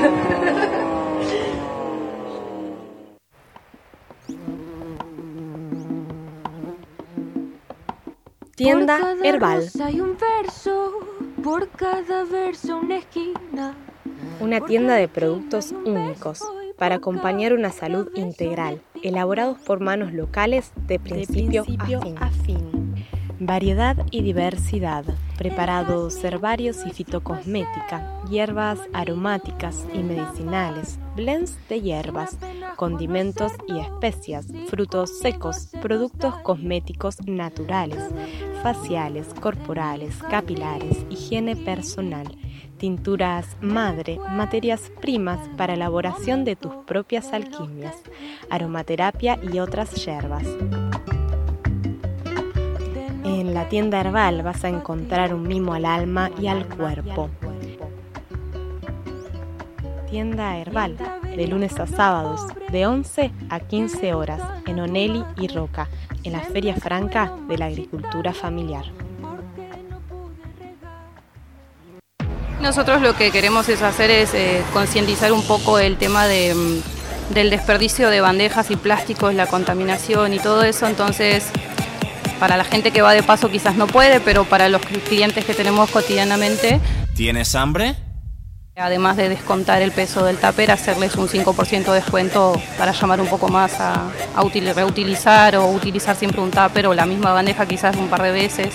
Tienda Herbal. Hay un verso, por cada verso una esquina. Una tienda de productos únicos para acompañar una salud integral, elaborados por manos locales de principio, de principio a, fin. a fin. Variedad y diversidad, preparados herbarios y fitocosmética, hierbas aromáticas y medicinales, blends de hierbas, condimentos y especias, frutos secos, productos cosméticos naturales, faciales, corporales, capilares, higiene personal, tinturas madre, materias primas para elaboración de tus propias alquimias, aromaterapia y otras hierbas. En la tienda Herbal vas a encontrar un mimo al alma y al cuerpo. Tienda Herbal, de lunes a sábados, de once a quince horas, en Onelli y Roca, en la Feria Franca de la Agricultura Familiar. Nosotros lo que queremos es hacer es eh, concientizar un poco el tema de, del desperdicio de bandejas y plásticos, la contaminación y todo eso, entonces para la gente que va de paso quizás no puede, pero para los clientes que tenemos cotidianamente... ¿Tienes hambre? Además de descontar el peso del tupper, hacerles un cinco por ciento de descuento para llamar un poco más a, a util, reutilizar o utilizar siempre un tupper o la misma bandeja quizás un par de veces.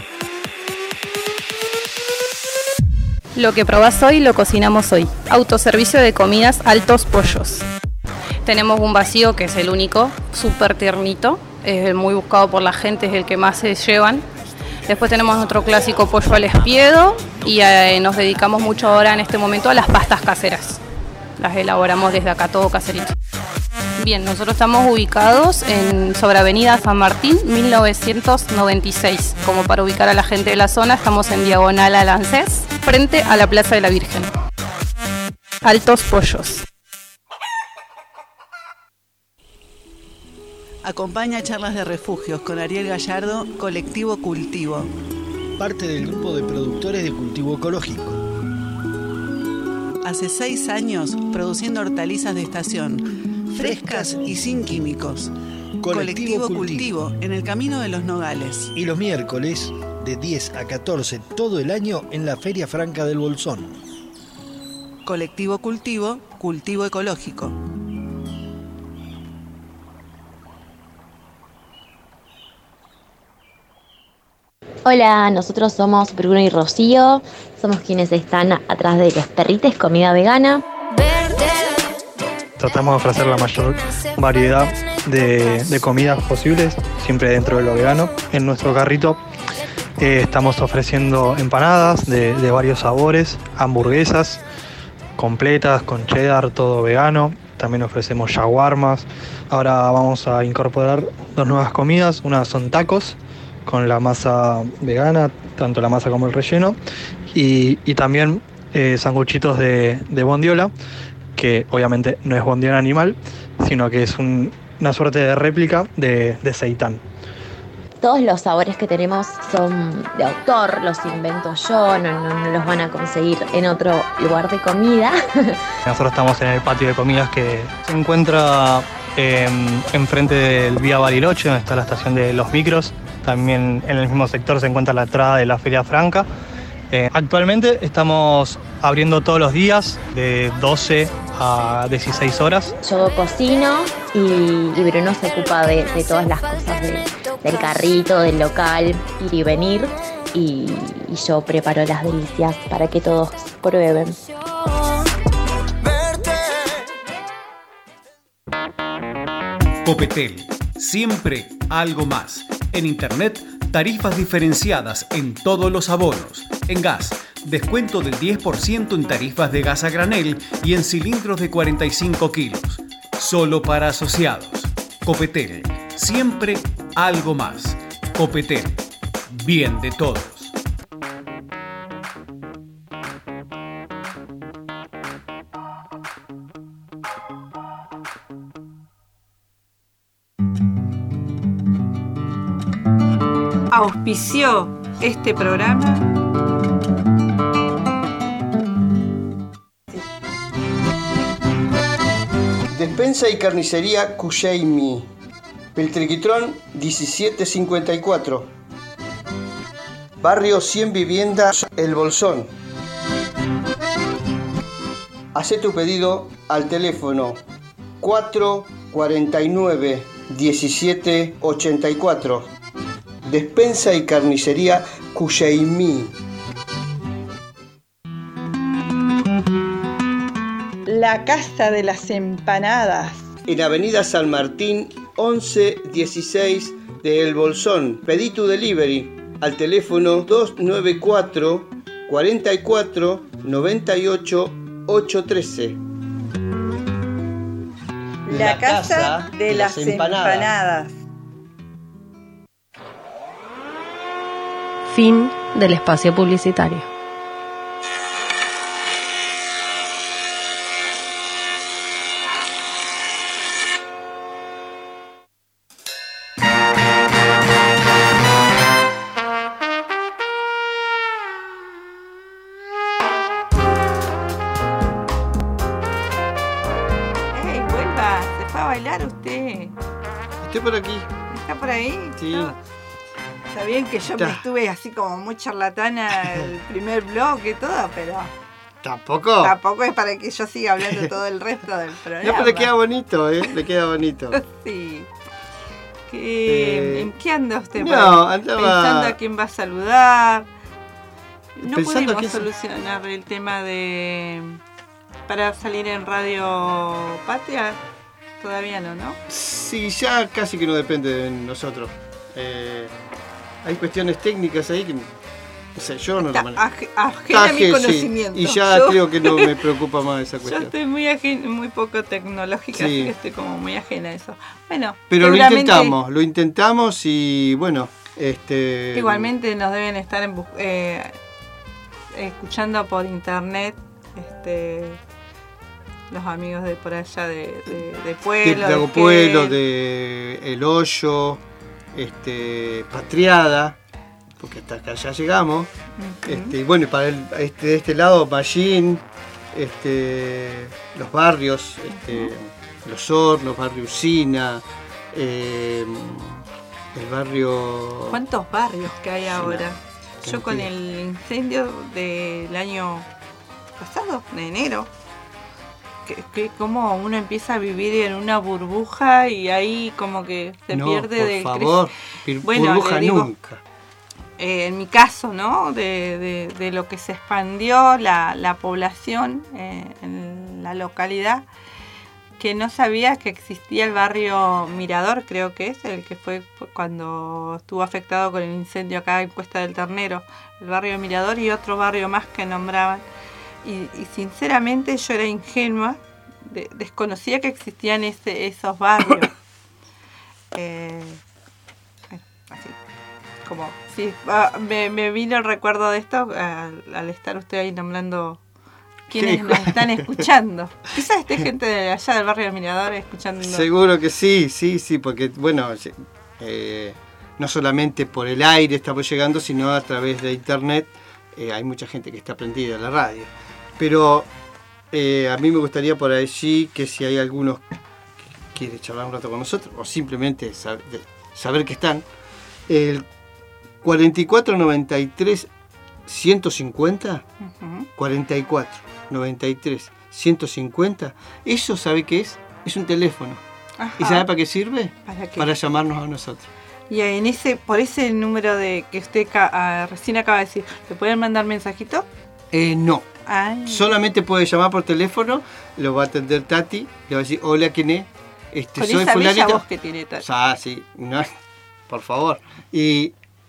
Lo que probás hoy lo cocinamos hoy. Autoservicio de comidas Altos Pollos. Tenemos un vacío que es el único, súper tiernito. es muy buscado por la gente, es el que más se llevan. Después tenemos nuestro clásico pollo al espiedo y eh, nos dedicamos mucho ahora en este momento a las pastas caseras. Las elaboramos desde acá, todo caserito. Bien, nosotros estamos ubicados en sobre Avenida San Martín, mil novecientos noventa y seis. Como para ubicar a la gente de la zona, estamos en diagonal al ANSES, frente a la Plaza de la Virgen. Altos Pollos. Acompaña Charlas de Refugios con Ariel Gallardo, Colectivo Cultivo. Parte del grupo de productores de cultivo ecológico. Hace seis años produciendo hortalizas de estación, frescas y sin químicos. Colectivo, Colectivo Cultivo. Cultivo, en el Camino de los Nogales. Y los miércoles, de diez a catorce todo el año, en la Feria Franca del Bolsón. Colectivo Cultivo, cultivo ecológico. Hola, nosotros somos Bruno y Rocío, somos quienes están atrás de los perrites, comida vegana. Tratamos de ofrecer la mayor variedad de, de comidas posibles, siempre dentro de lo vegano. En nuestro carrito eh, estamos ofreciendo empanadas de, de varios sabores, hamburguesas completas con cheddar, todo vegano. También ofrecemos shawarmas. Ahora vamos a incorporar dos nuevas comidas, unas son tacos con la masa vegana, tanto la masa como el relleno, y, y también eh, sanguchitos de, de bondiola, que obviamente no es bondiola animal, sino que es un, una suerte de réplica de, de seitán. Todos los sabores que tenemos son de autor, los invento yo, no, no, no los van a conseguir en otro lugar de comida. Nosotros estamos en el patio de comidas que se encuentra eh, enfrente del Vía Bariloche, donde está la estación de los micros. También en el mismo sector se encuentra la entrada de la Feria Franca. Eh, actualmente estamos abriendo todos los días de doce a dieciséis horas. Yo cocino y, y Bruno se ocupa de, de todas las cosas de, del carrito, del local, ir y venir. Y, y yo preparo las delicias para que todos prueben. Copetel, siempre algo más. En internet, tarifas diferenciadas en todos los abonos. En gas, descuento del diez por ciento en tarifas de gas a granel y en cilindros de cuarenta y cinco kilos. Solo para asociados. Copetel, siempre algo más. Copetel, bien de todos. Auspició este programa Despensa y carnicería Cuyeimi, Peltriquitrón diecisiete cincuenta y cuatro, Barrio cien Viviendas El Bolsón. Hacé tu pedido al teléfono cuatro cuarenta y nueve diecisiete ochenta y cuatro. Despensa y carnicería Cuyeimi. La Casa de las Empanadas. En Avenida San Martín once dieciséis de El Bolsón. Pedí tu delivery al teléfono dos nueve cuatro cuarenta y cuatro noventa y ocho ochocientos trece. La, La Casa, casa de, de las, las Empanadas. empanadas. Fin del espacio publicitario. ¡Ey, vuelva! ¿Se fue a bailar usted? Estoy por aquí. ¿Está por ahí? Sí. No. Está bien que yo me estuve así como muy charlatana el primer bloque y todo, pero... ¿Tampoco? Tampoco es para que yo siga hablando todo el resto del programa. No, pero le queda bonito, ¿eh? Le queda bonito. Sí. ¿Qué, eh, ¿En qué anda usted? No, andaba... Pensando a quién va a saludar. No Pensando pudimos que solucionar el tema de... Para salir en Radio Patria. todavía no, ¿no? Sí, ya casi que no depende de nosotros. Eh, hay cuestiones técnicas ahí que o sea, yo no Está lo manejo. aj- ajena a mi Sí, conocimiento. y ya Yo- creo que no me preocupa más esa Yo cuestión. estoy muy ajen- muy poco tecnológica, Sí. así que estoy como muy ajena a eso. Bueno, Pero lo seguramente- intentamos, lo intentamos y bueno, este... Igualmente nos deben estar en bus- eh, escuchando por internet este, los amigos de por allá de, de, de de Pueblo. Lago de Pueblo, Gel. de El Hoyo, este, Patriada, porque hasta acá ya llegamos. Ujú. Este, y bueno, y para el, este, de este lado, Mallín, este, los barrios, este, Los Hornos, barrio Usina, eh, el barrio... ¿Cuántos barrios que hay ahora? Yo cantidad. con el incendio del año pasado, de enero, que, que como uno empieza a vivir en una burbuja y ahí como que se no, pierde por del favor, crec- bir- Bueno, burbuja le digo, nunca. eh, en mi caso, ¿no? De, de- de lo que se expandió la, la población eh, en la localidad, que no sabía que existía el barrio Mirador, creo que es, el que fue cuando estuvo afectado con el incendio acá en Cuesta del Ternero, el barrio Mirador y otro barrio más que nombraban. Y, y sinceramente yo era ingenua, de- desconocía que existían ese, esos barrios. Eh, bueno, así, como, sí, ah, me, me vino el recuerdo de esto al, al estar usted ahí nombrando quienes ¿Qué? nos están escuchando. Quizás esté gente de allá del barrio Mirador escuchando. Seguro que sí, sí, sí, porque bueno, eh, no solamente por el aire estamos llegando, sino a través de internet. Eh, hay mucha gente que está prendida a la radio. Pero eh, a mí me gustaría por allí que si hay algunos que quiere charlar un rato con nosotros, o simplemente sab- de- saber que están, el cuarenta y cuatro noventa y tres ciento cincuenta, Ujú. cuarenta y cuatro noventa y tres ciento cincuenta, eso ¿sabe qué es? Es un teléfono. Ajá. ¿Y sabe para qué sirve? ¿Para qué? Para llamarnos a nosotros. Y en ese, por ese número de que usted ca- ah, recién acaba de decir, ¿le pueden mandar mensajito? Eh, no. Ay. Solamente puede llamar por teléfono, lo va a atender Tati, le va a decir, hola, ¿quién es? Este, Con soy esa bella fulanito. voz que tiene Tati. Ah, sí, no, por favor. Y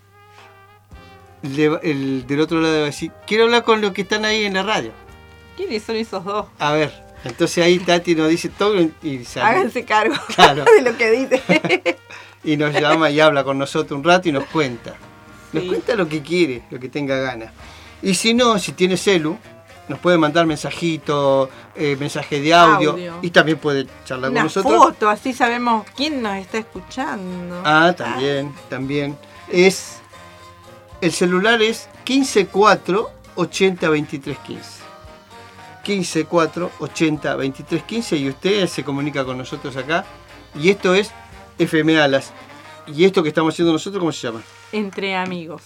le va- el del otro lado va a decir, quiero hablar con los que están ahí en la radio. ¿Quiénes son esos dos? A ver, entonces ahí Tati nos dice todo y sale. Háganse cargo Claro. de lo que dice. Y nos llama y habla con nosotros un rato y nos cuenta. Nos Sí. cuenta lo que quiere, lo que tenga ganas. Y si no, si tiene celu, nos puede mandar mensajito, eh, mensaje de audio, Audio. y también puede charlar Una con nosotros. foto, así sabemos quién nos está escuchando. Ah, también, también. Es el celular es quince cuatro ochenta veintitrés quince. quince cuatro ochenta veintitrés quince y usted se comunica con nosotros acá. Y esto es F M Alas. Y esto que estamos haciendo nosotros, ¿cómo se llama? Entre amigos.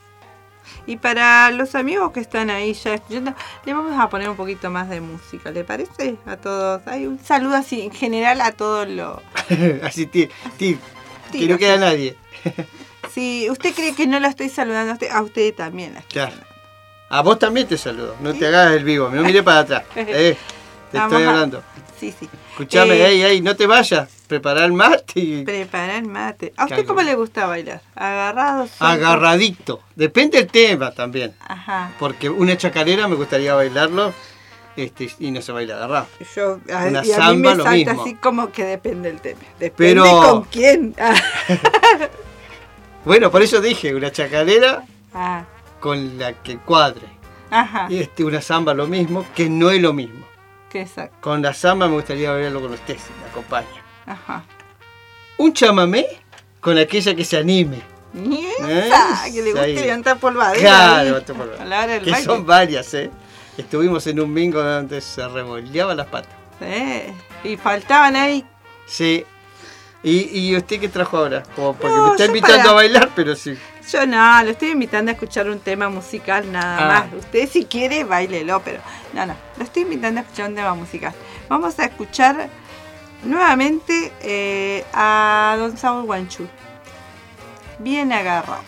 Y para los amigos que están ahí ya escuchando, le vamos a poner un poquito más de música, ¿le parece? A todos. Hay un saludo así en general a todos los... Así, ti, ti, que Tiro, no queda sí. nadie. Si usted cree que no la estoy saludando a usted, a usted también la estoy Claro. A vos también te saludo. No te hagas el vivo. No mire para atrás. Eh, te Vamos estoy a- hablando. Sí, sí. Escuchame, Eh, ey, ey, no te vayas. Prepara el mate y Prepara el mate. ¿A usted Calma. cómo le gusta bailar? ¿Agarrado? suelto? agarradito. Depende del tema también. Ajá. Porque una chacarera me gustaría bailarlo este, y no se baila agarrado. Yo, a, Una y a mí samba, me lo salta mismo. así como que depende del tema. Depende Pero- con quién. Ah. Bueno, por eso dije, una chacarera Ah, con la que cuadre. ajá. Y este, una samba lo mismo, que no es lo mismo. Que exacto. Con la samba me gustaría bailarlo con usted, si me acompaña. Ajá. Un chamamé con aquella que se anime. Esa, que le gusta Ahí. levantar polvadera. Claro, ahí, levantar polvadera. a la hora del Que baile. son varias, ¿eh? Estuvimos en un bingo donde se revoleaban las patas. Sí. Y faltaban ahí. Sí. ¿Y, y usted qué trajo ahora? Como porque No, me está yo invitando para- a bailar, pero sí. Yo no, lo estoy invitando a escuchar un tema musical nada Ah. más. Usted si quiere, bailelo, pero no, no. Lo estoy invitando a escuchar un tema musical. Vamos a escuchar nuevamente eh, a Don Saúl Guanchú. Bien agarrado.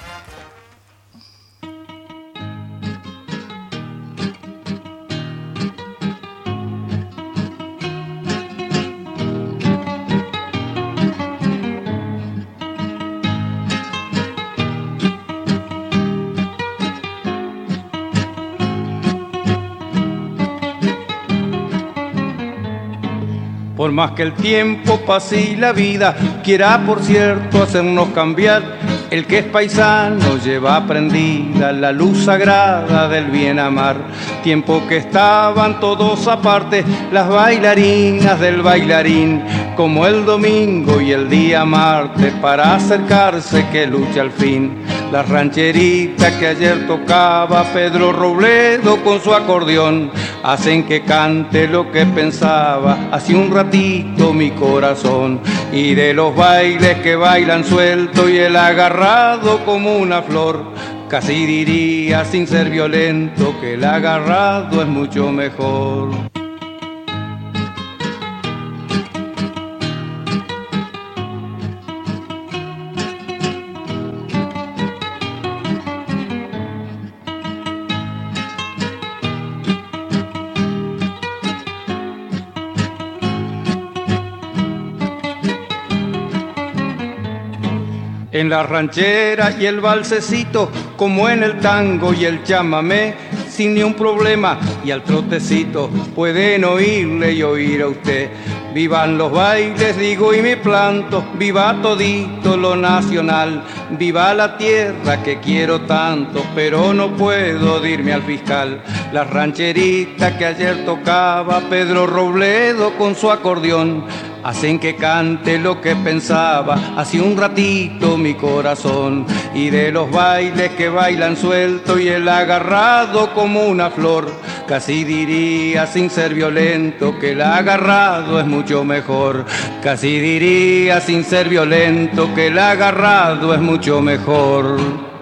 Por más que el tiempo pase y la vida quiera, por cierto, hacernos cambiar, el que es paisano lleva prendida la luz sagrada del bien amar. Tiempo que estaban todos aparte, las bailarinas del bailarín, como el domingo y el día martes, para acercarse que lucha al fin. La rancherita que ayer tocaba Pedro Robledo con su acordeón, hacen que cante lo que pensaba hace un ratito mi corazón. Y de los bailes que bailan suelto y el agarrado como una flor, casi diría sin ser violento que el agarrado es mucho mejor. En la ranchera y el valsecito, como en el tango y el chamamé, sin ni un problema y al trotecito pueden oírle y oír a usted. Vivan los bailes, digo, y me planto, viva todito lo nacional, viva la tierra que quiero tanto, pero no puedo dirme al fiscal. La rancherita que ayer tocaba Pedro Robledo con su acordeón, hacen que cante lo que pensaba hace un ratito mi corazón. Y de los bailes que bailan suelto y el agarrado como una flor, casi diría sin ser violento que el agarrado es mucho mejor. Casi diría sin ser violento que el agarrado es mucho mejor.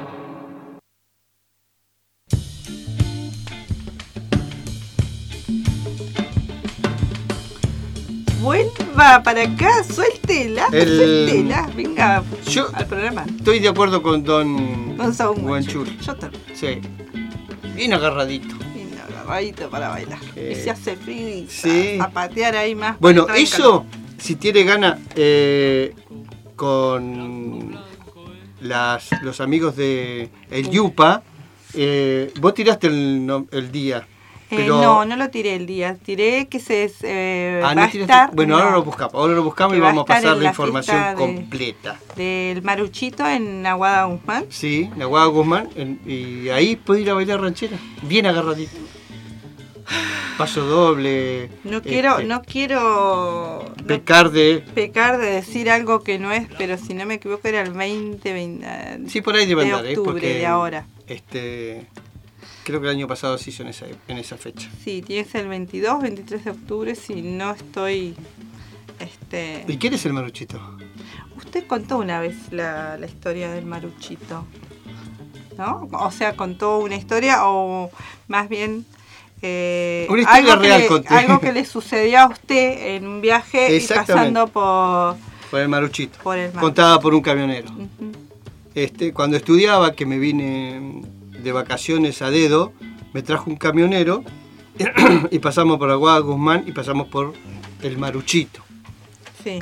Vuelva para acá, suéltela, El- suéltela, venga Yo al programa. estoy de acuerdo con Don, Don Saúl Guanchul. Yo también. Sí. Bien agarradito. Bien agarradito para bailar. Eh, Y se hace frío y sí. a patear ahí más. Bueno, para entrar en eso, si tiene gana, eh, con las, los amigos de El Yupa, eh, vos tiraste el, no- el día. Eh, Pero, no, no lo tiré el día. Tiré que se eh, Ah, va no a tiraste- estar. bueno, no, ahora lo buscamos, ahora lo buscamos que y va a vamos a estar pasar en la la información fiesta de- completa. Del Maruchito en Aguada Guzmán. Sí, la Guada Guzmán, en- y ahí puede ir a bailar ranchera, bien agarradito. Paso doble. No quiero, este, no quiero no pecar de. pecar de decir algo que no es, pero si no me equivoco era el veinte, veinte Sí, por ahí debe de andar, ¿eh? octubre Porque de ahora. Este, creo que el año pasado se hizo en esa, en esa fecha. Sí, tiene que ser el veintidós, veintitrés de octubre, si no estoy... Este, ¿Y quién es el Maruchito? usted contó una vez la, la historia del Maruchito, ¿no? O sea, contó una historia o más bien... eh, Una historia algo, que real le, conté. algo que le sucedió a usted en un viaje y Exactamente. pasando por... Por el Maruchito. Por el Maruchito. Contada por un camionero. Ujú. Este, cuando estudiaba, que me vine de vacaciones a dedo, me trajo un camionero y pasamos por Aguada Guzmán y pasamos por el Maruchito. Sí.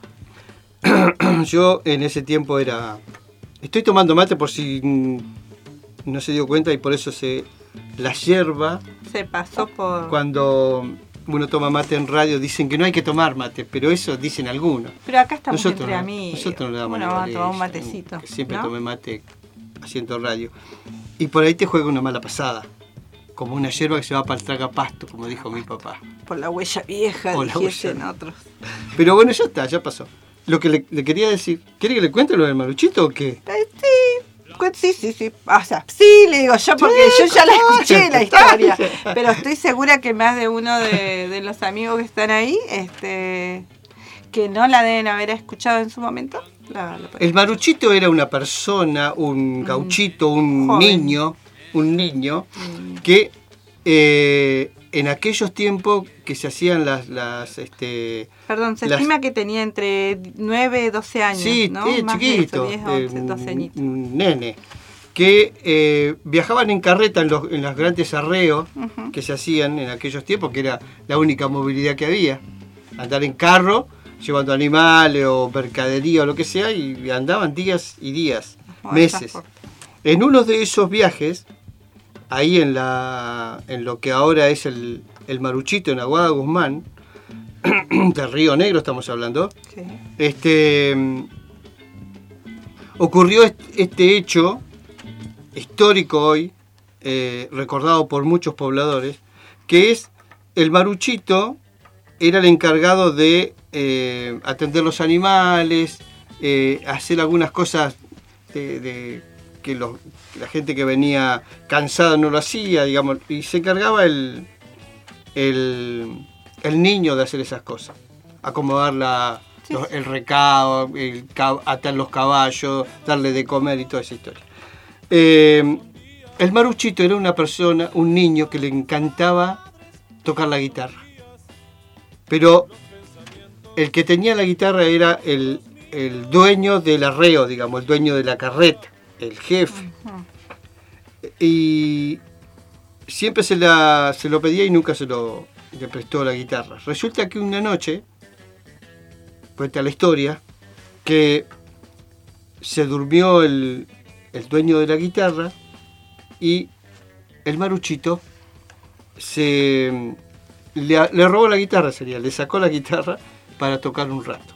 Yo en ese tiempo era... Estoy tomando mate por si mm, no se dio cuenta y por eso se la yerba. Se pasó por... Cuando uno toma mate en radio dicen que no hay que tomar mate, pero eso dicen algunos. Pero acá estamos Nosotros entre no, amigos. Nosotros no le damos Bueno, ni vamos a bola tomar un eso, matecito, que siempre ¿no? tomé mate haciendo radio. Y por ahí te juega una mala pasada. Como una yerba que se va para el tragapasto, como dijo mi papá. Por la huella vieja, Por la dijesen huella. otros. Pero bueno, ya está, ya pasó. Lo que le, le quería decir, ¿quiere que le cuente lo del Maruchito o qué? Eh, sí, cu- sí, sí, sí. O sea, sí, le digo yo porque Sí, yo ya la contá, escuché la contá. historia. Pero estoy segura que más de uno de, de los amigos que están ahí, este, que no la deben haber escuchado en su momento. la- la- El Maruchito era una persona, un gauchito, un Joven. niño, un niño que eh, en aquellos tiempos que se hacían las, las este, Perdón, se las- estima que tenía entre nueve y doce años, sí, ¿no? eh, Más de eso, chiquito, diez, eh, once, doce añitos. un nene, que eh, viajaban en carreta en los, en los grandes arreos Ujú. que se hacían en aquellos tiempos, que era la única movilidad que había. Andar en carro, llevando animales o mercadería o lo que sea, y andaban días y días, Como meses. transporte. En uno de esos viajes, ahí en, la, en lo que ahora es el, el Maruchito, en Aguada Guzmán, de Río Negro estamos hablando, Sí. este, ocurrió este, este hecho histórico hoy, eh, recordado por muchos pobladores, que es el Maruchito era el encargado de eh, atender los animales, eh, hacer algunas cosas de, de, que los, la gente que venía cansada no lo hacía, digamos, y se encargaba el, el, el niño de hacer esas cosas, acomodar la, sí, los, el recado, el, atar los caballos, darle de comer y toda esa historia. Eh, el Maruchito era una persona, un niño que le encantaba tocar la guitarra, pero el que tenía la guitarra era el, el dueño del arreo, digamos, el dueño de la carreta, el jefe. Uh-huh. Y siempre se, la, se lo pedía y nunca se lo le prestó la guitarra. Resulta que una noche, cuenta la historia, que se durmió el, el dueño de la guitarra y el Maruchito se le, le robó la guitarra, sería, le sacó la guitarra para tocar un rato.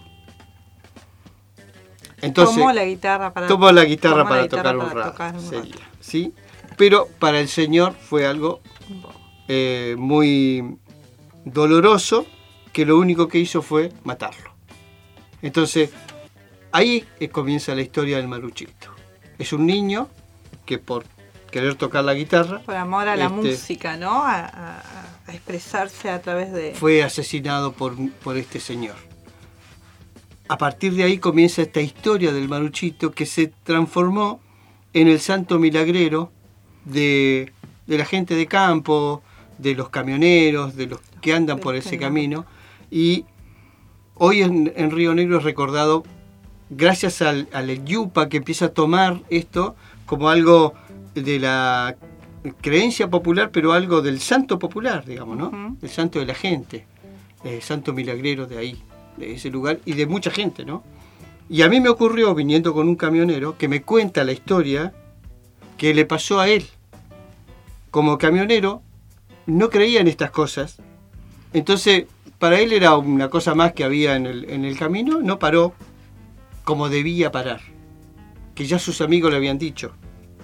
Entonces, tomó la guitarra para, tomó la guitarra tomó para, la guitarra tocar, para un rato, tocar un sería, rato. ¿sí? Pero para el señor fue algo eh, muy doloroso, que lo único que hizo fue matarlo. Entonces, ahí comienza la historia del Maruchito. Es un niño que por querer tocar la guitarra, por amor a la este, música, ¿no? A, a, a expresarse a través de... fue asesinado por, por este señor. A partir de ahí comienza esta historia del Maruchito, que se transformó en el santo milagrero de, de la gente de campo, de los camioneros, de los que andan por ese camino. Y hoy en, en Río Negro es recordado gracias al, al Yupa, que empieza a tomar esto como algo de la creencia popular, pero algo del santo popular, digamos, ¿no? Uh-huh. El santo de la gente, el santo milagrero de ahí, de ese lugar, y de mucha gente, ¿no? Y a mí me ocurrió, viniendo con un camionero, que me cuenta la historia que le pasó a él. Como camionero, no creía en estas cosas. Entonces, para él era una cosa más que había en el, en el camino, no paró como debía parar. Que ya sus amigos le habían dicho.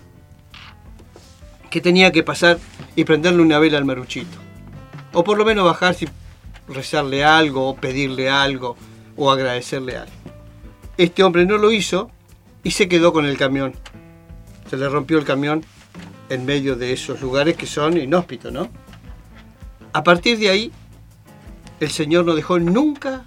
Que tenía que pasar y prenderle una vela al Maruchito. O por lo menos bajarse y rezarle algo, o pedirle algo, o agradecerle algo. Este hombre no lo hizo y se quedó con el camión. Se le rompió el camión en medio de esos lugares que son inhóspitos, ¿no? A partir de ahí, el Señor no dejó nunca,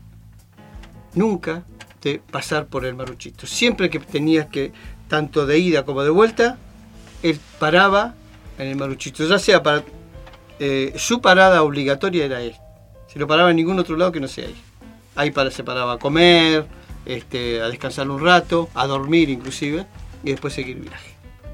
nunca de pasar por el Maruchito. Siempre que tenías que, tanto de ida como de vuelta, él paraba en el Maruchito, ya sea para eh, su parada obligatoria era él. Si no paraba en ningún otro lado que no sea ahí. Ahí para, se paraba a comer, este, a descansar un rato, a dormir inclusive, y después seguir el viaje.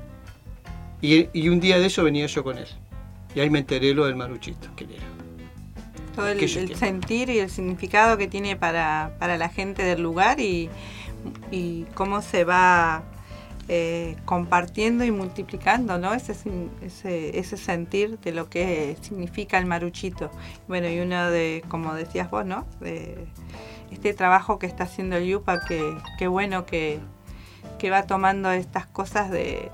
Y, y un día de eso venía yo con él. Y ahí me enteré lo del Maruchito, que era. Todo el, el sentir y el significado que tiene para, para la gente del lugar y, y cómo se va eh, compartiendo y multiplicando, ¿no? Ese, ese, ese sentir de lo que significa el Maruchito. Bueno, y uno de, como decías vos, ¿no? De este trabajo que está haciendo el Yupa, que, que bueno que, que va tomando estas cosas de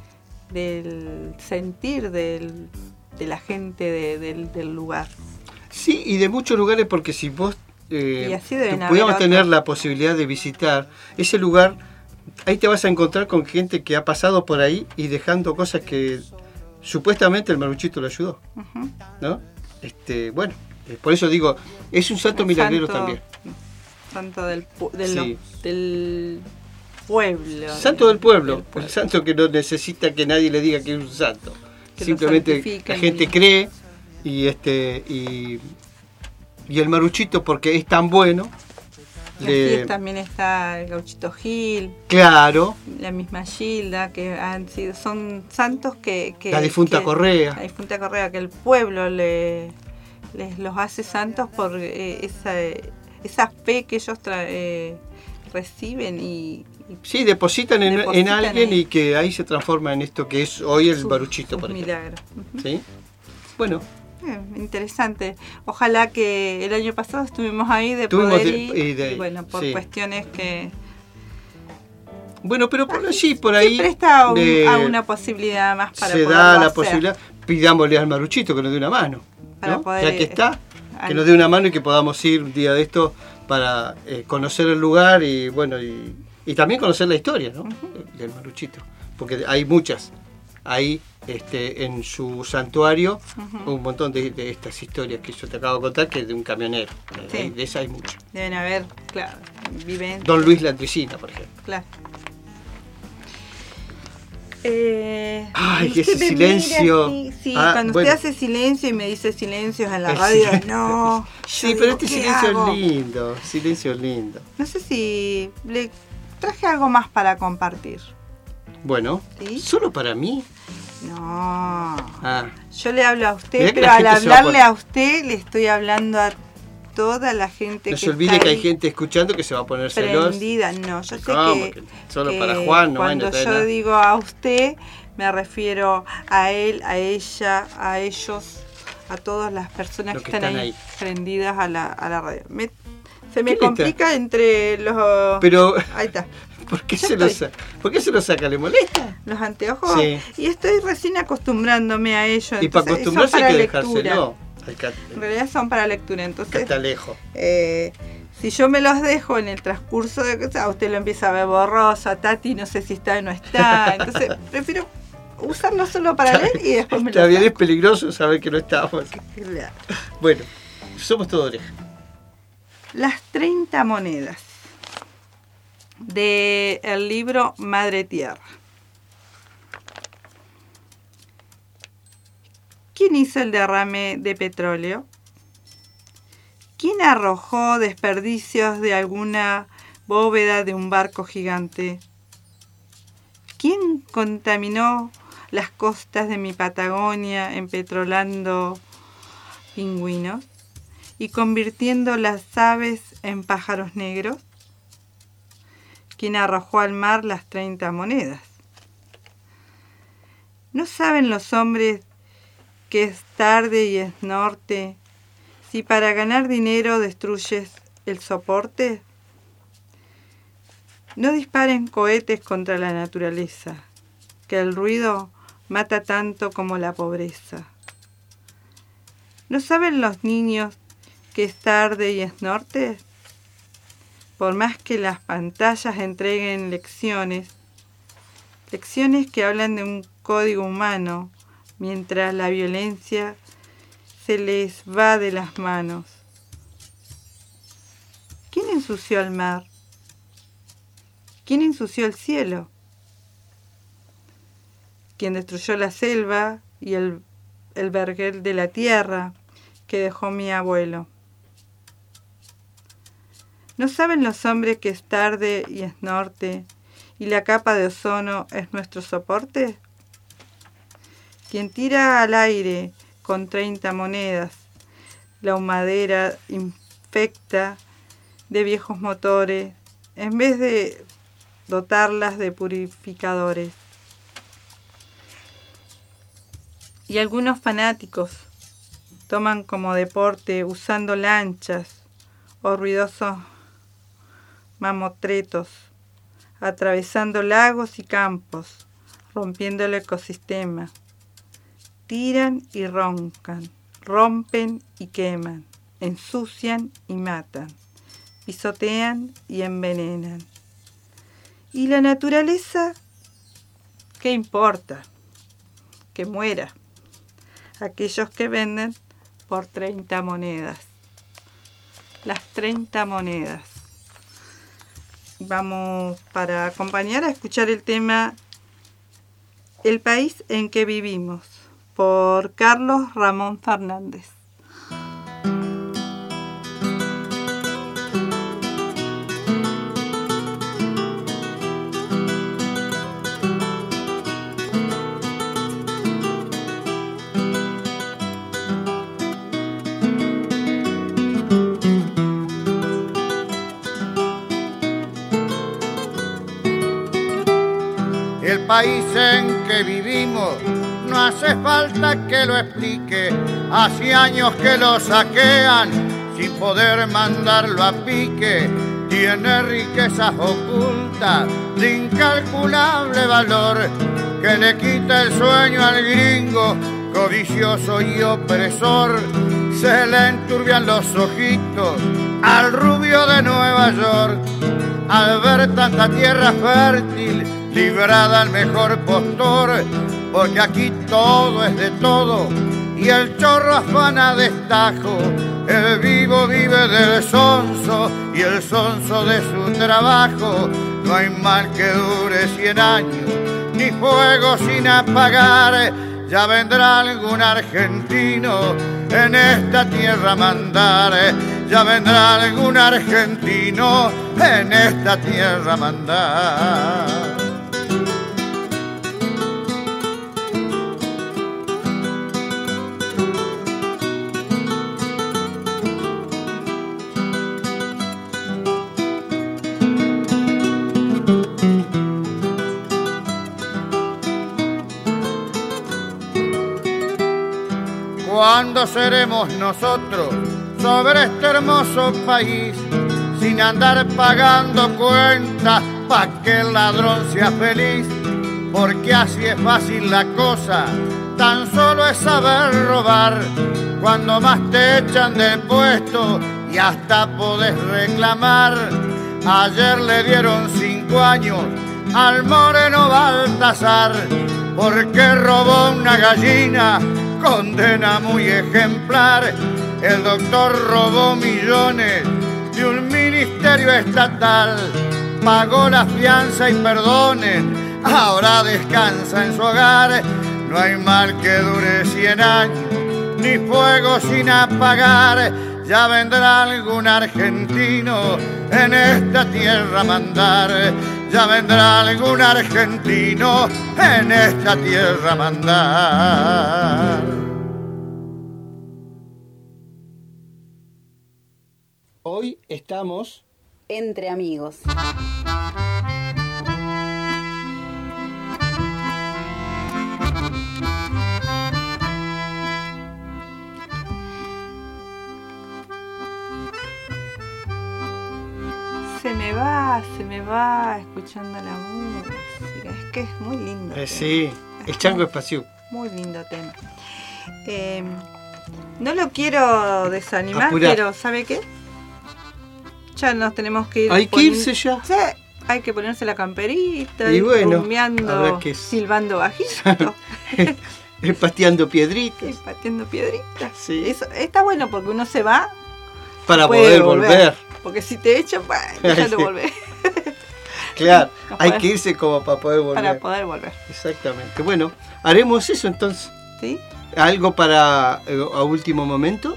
del sentir del, de la gente de, del, del lugar. Sí, y de muchos lugares, porque si vos eh, pudiéramos tener la posibilidad de visitar ese lugar, ahí te vas a encontrar con gente que ha pasado por ahí y dejando cosas que supuestamente el Maruchito le ayudó, uh-huh. ¿no? Este, bueno, por eso digo, es un santo milagrero también. Santo del, del, sí. del pueblo. Santo del pueblo, del pueblo, el santo que no necesita que nadie le diga que es un santo. Que simplemente la gente y... cree. Y este y, y el Maruchito, porque es tan bueno. Le... Así también está el Gauchito Gil. Claro. La misma Gilda, que han sido, son santos que. que la difunta que, Correa. La difunta Correa, que el pueblo le, les los hace santos por eh, esa, esa fe que ellos tra- eh, reciben y. y sí, depositan, en, depositan en alguien ahí. Y que ahí se transforma en esto que es hoy el sus, Maruchito, sus por ejemplo. Milagros. Uh-huh. ¿Sí? Bueno. Eh, interesante. Ojalá que el año pasado estuvimos ahí de Tuvimos poder de- ir, y de- y bueno, por sí. cuestiones que Bueno, pero por allí, por ahí. siempre está un- de- a una posibilidad más para se poderlo da la hacer. posibilidad. Pidámosle al Maruchito que nos dé una mano. Para ¿no? poder, Ya que está, eh, que nos dé una mano y que podamos ir un día de esto para eh, conocer el lugar y bueno y, y también conocer la historia, ¿no? Del Maruchito. Porque hay muchas. Hay este, en su santuario Ujú. un montón de, de estas historias que yo te acabo de contar, que es de un camionero. Sí. Hay- de esas hay muchas. Deben haber, claro, viven. Don Luis Landricina, por ejemplo. Claro. Eh, Ay, que usted ese me mira silencio. así, sí, Ah, cuando bueno. usted hace silencio y me dice silencios en la El radio, silencio. no. Sí, yo pero digo, este ¿qué silencio hago? es lindo. Silencio es lindo. No sé si le traje algo más para compartir. Bueno, ¿Sí? ¿solo para mí? No. Ah, Yo le hablo a usted, Mirá que pero la al gente se va a hablarle poner- a usted le estoy hablando a toda la gente no que se olvide está que hay ahí gente escuchando que se va a poner celosa. prendida. No, yo sé ¿Cómo? que, Que solo que para Juan, no cuando bueno, trae yo nada. digo a usted, me refiero a él, a ella, a ellos, a todas las personas Los que que están, están ahí, ahí. prendidas a la, a la radio. Me- se me ¿Qué le complica entre los... Pero, Ahí está. ¿por qué, Ya se lo estoy. saca? ¿Por qué se lo saca? ¿Le molesta? Los anteojos. Sí. Y estoy recién acostumbrándome a ello. Y para entonces, son acostumbrarse hay para que lectura. dejárselo. Al cat- En realidad son para lectura, entonces catalejo. eh, si yo me los dejo en el transcurso de cosas, usted lo empieza a ver borroso, a Tati no sé si está o no está, entonces prefiero usarlo solo para leer y después me Está lo bien, es saco. peligroso saber que no estamos. Claro. Bueno, somos todo oreja. Las treinta monedas de el libro Madre Tierra. ¿Quién hizo el derrame de petróleo? ¿Quién arrojó desperdicios de alguna bóveda de un barco gigante? ¿Quién contaminó las costas de mi Patagonia empetrolando pingüinos y convirtiendo las aves en pájaros negros? ¿Quién arrojó al mar las treinta monedas? ¿No saben los hombres que es tarde y es norte, si para ganar dinero destruyes el soporte? No disparen cohetes contra la naturaleza, que el ruido mata tanto como la pobreza. ¿No saben los niños que es tarde y es norte? Por más que las pantallas entreguen lecciones, lecciones que hablan de un código humano, mientras la violencia se les va de las manos. ¿Quién ensució el mar? ¿Quién ensució el cielo? ¿Quién destruyó la selva y el, el vergel de la tierra que dejó mi abuelo? ¿No saben los hombres que es tarde y es norte y la capa de ozono es nuestro soporte? Quien tira al aire con treinta monedas la humadera infecta de viejos motores en vez de dotarlas de purificadores. Y algunos fanáticos toman como deporte usando lanchas o ruidosos mamotretos, atravesando lagos y campos, rompiendo el ecosistema. Tiran y roncan, rompen y queman, ensucian y matan, pisotean y envenenan. ¿Y la naturaleza? ¿Qué importa? Que muera. Aquellos que venden por treinta monedas. Las treinta monedas. Vamos para acompañar a escuchar el tema El país en que vivimos, por Carlos Ramón Fernández. El país en que vivimos no no hace falta que lo explique, hace años que lo saquean sin poder mandarlo a pique. Tiene riquezas ocultas de incalculable valor que le quita el sueño al gringo codicioso y opresor. Se le enturbian los ojitos al rubio de Nueva York al ver tanta tierra fértil librada al mejor postor, porque aquí todo es de todo y el chorro afana destajo. El vivo vive del sonso y el sonso de su trabajo. No hay mal que dure cien años, ni fuego sin apagar. Ya vendrá algún argentino en esta tierra a mandar. Ya vendrá algún argentino en esta tierra a mandar. ¿Cuándo seremos nosotros sobre este hermoso país sin andar pagando cuentas pa' que el ladrón sea feliz? Porque así es fácil la cosa, tan solo es saber robar. Cuando más te echan del puesto y hasta podés reclamar. Ayer le dieron cinco años al moreno Baltasar porque robó una gallina, condena muy ejemplar. El doctor robó millones de un ministerio estatal, pagó la fianza y perdonen, ahora descansa en su hogar. No hay mal que dure cien años, ni fuego sin apagar. Ya vendrá algún argentino en esta tierra a mandar. Ya vendrá algún argentino en esta tierra a mandar. Hoy estamos entre amigos. Se me va, se me va escuchando la música. Es que es muy lindo. Eh, sí, el Chango Espacio. Muy lindo tema. Eh, no lo quiero desanimar, Apurá. pero ¿sabe qué? Ya nos tenemos que ir. Hay que irse ya. Sí, hay que ponerse la camperita, Y ir bueno, rumbeando, habrá que- silbando bajito. Pateando piedritas. y pateando piedritas. Sí. Eso está bueno porque uno se va Para puede poder volver. Porque si te echan, bueno, ya no volvés. Claro, No hay podés- que irse como para poder volver. Para poder volver. Exactamente. Bueno, haremos eso entonces. ¿Sí? ¿Algo para eh, a último momento?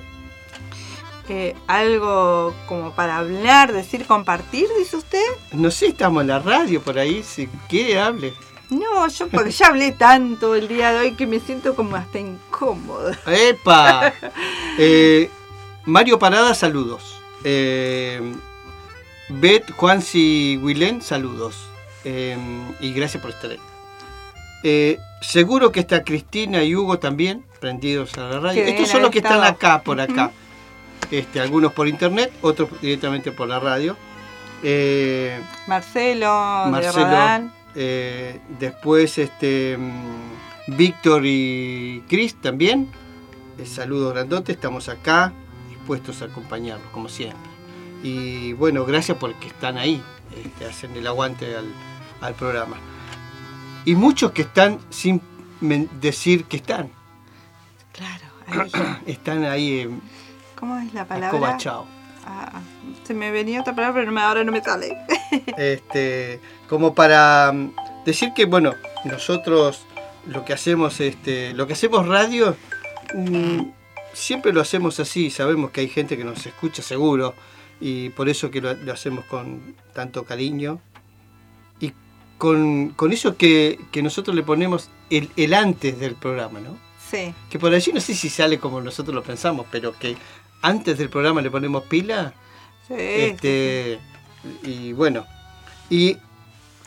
Eh, algo como para hablar, decir, compartir, dice usted. No sé, estamos en la radio por ahí, si quiere hable. No, yo porque ya hablé tanto el día de hoy que me siento como hasta incómoda. ¡Epa! Eh, Mario Parada, saludos. Eh, Bet, Juansi, Wilén, saludos. Eh, y gracias por estar ahí. Eh, seguro que está Cristina y Hugo también, prendidos a la radio. Que Estos deben son los haber que están estado. acá, por acá. Este, algunos por internet, otros directamente por la radio. Eh, Marcelo, de Marcelo, Radán. eh, después este mm, Víctor y Cris también. Eh, saludos grandotes, estamos acá dispuestos a acompañarlos como siempre. Y bueno, gracias porque están ahí, este, hacen el aguante al, al programa. Y muchos que están sin men- decir que están. Claro, ahí. Están ahí eh, ¿Cómo es la palabra? acobachados. Ah, se me venía otra palabra, pero no me- ahora no me sale. este, como para mm, decir que bueno, nosotros lo que hacemos, este, lo que hacemos radio, mm, siempre lo hacemos así, sabemos que hay gente que nos escucha seguro, y por eso que lo, lo hacemos con tanto cariño, y con, con eso que, que nosotros le ponemos el, el antes del programa, ¿no? Sí. Que por allí no sé si sale como nosotros lo pensamos, pero que antes del programa le ponemos pila. Sí, Este, y bueno, y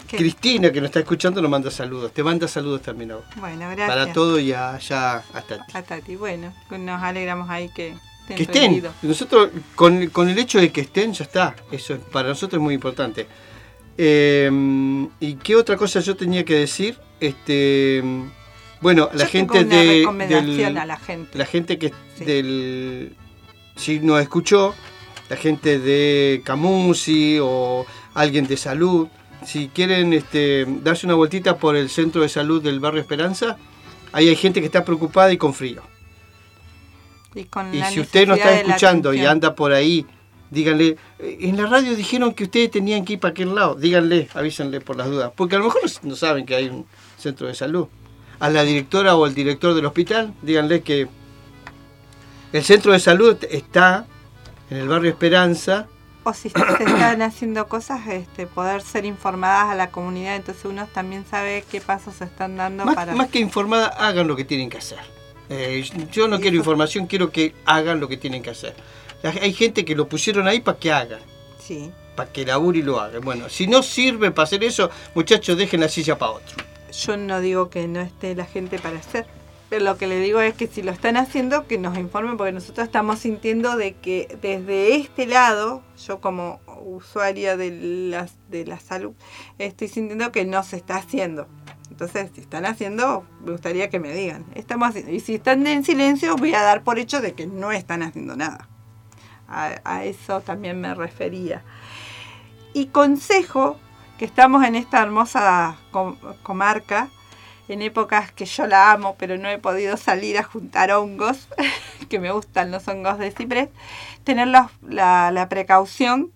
Cristina, que nos está escuchando, nos manda saludos. Te manda saludos también a vos. Bueno, gracias. Para todo y allá a Tati. A Tati, bueno, nos alegramos ahí que estén. Que estén. Nosotros, con, con el hecho de que estén, ya está. Eso para nosotros es muy importante. Eh, ¿Y qué otra cosa yo tenía que decir? Este, bueno, la yo gente tengo una de. recomendación del, a la gente. La gente que Sí. del. Si nos escuchó, la gente de Camusi o alguien de salud, si quieren este, darse una vueltita por el centro de salud del barrio Esperanza, ahí hay gente que está preocupada y con frío. Y, con y la si usted nos está necesidad de la escuchando y atención. anda por ahí, díganle, en la radio dijeron que ustedes tenían que ir para aquel lado, díganle, avísenle por las dudas, porque a lo mejor no, no saben que hay un centro de salud. A la directora o al director del hospital, díganle que el centro de salud está en el barrio Esperanza. O si se están haciendo cosas, este, poder ser informadas a la comunidad, entonces uno también sabe qué pasos se están dando Más, para... más que informada, hagan lo que tienen que hacer. Eh, yo no quiero información, quiero que hagan lo que tienen que hacer. Hay gente que lo pusieron ahí para que hagan. Sí. Para que labure y lo hagan. Bueno, si no sirve para hacer eso, muchachos, dejen la silla para otro. Yo no digo que no esté la gente para hacer, pero lo que le digo es que si lo están haciendo, que nos informen, porque nosotros estamos sintiendo de que desde este lado, yo como usuaria de la, de la salud, estoy sintiendo que no se está haciendo. Entonces, si están haciendo, me gustaría que me digan. Estamos haciendo. Y si están en silencio, voy a dar por hecho de que no están haciendo nada. A, a eso también me refería. Y consejo que estamos en esta hermosa com- comarca, en épocas que yo la amo, pero no he podido salir a juntar hongos, que me gustan los hongos de ciprés, tener la, la, la precaución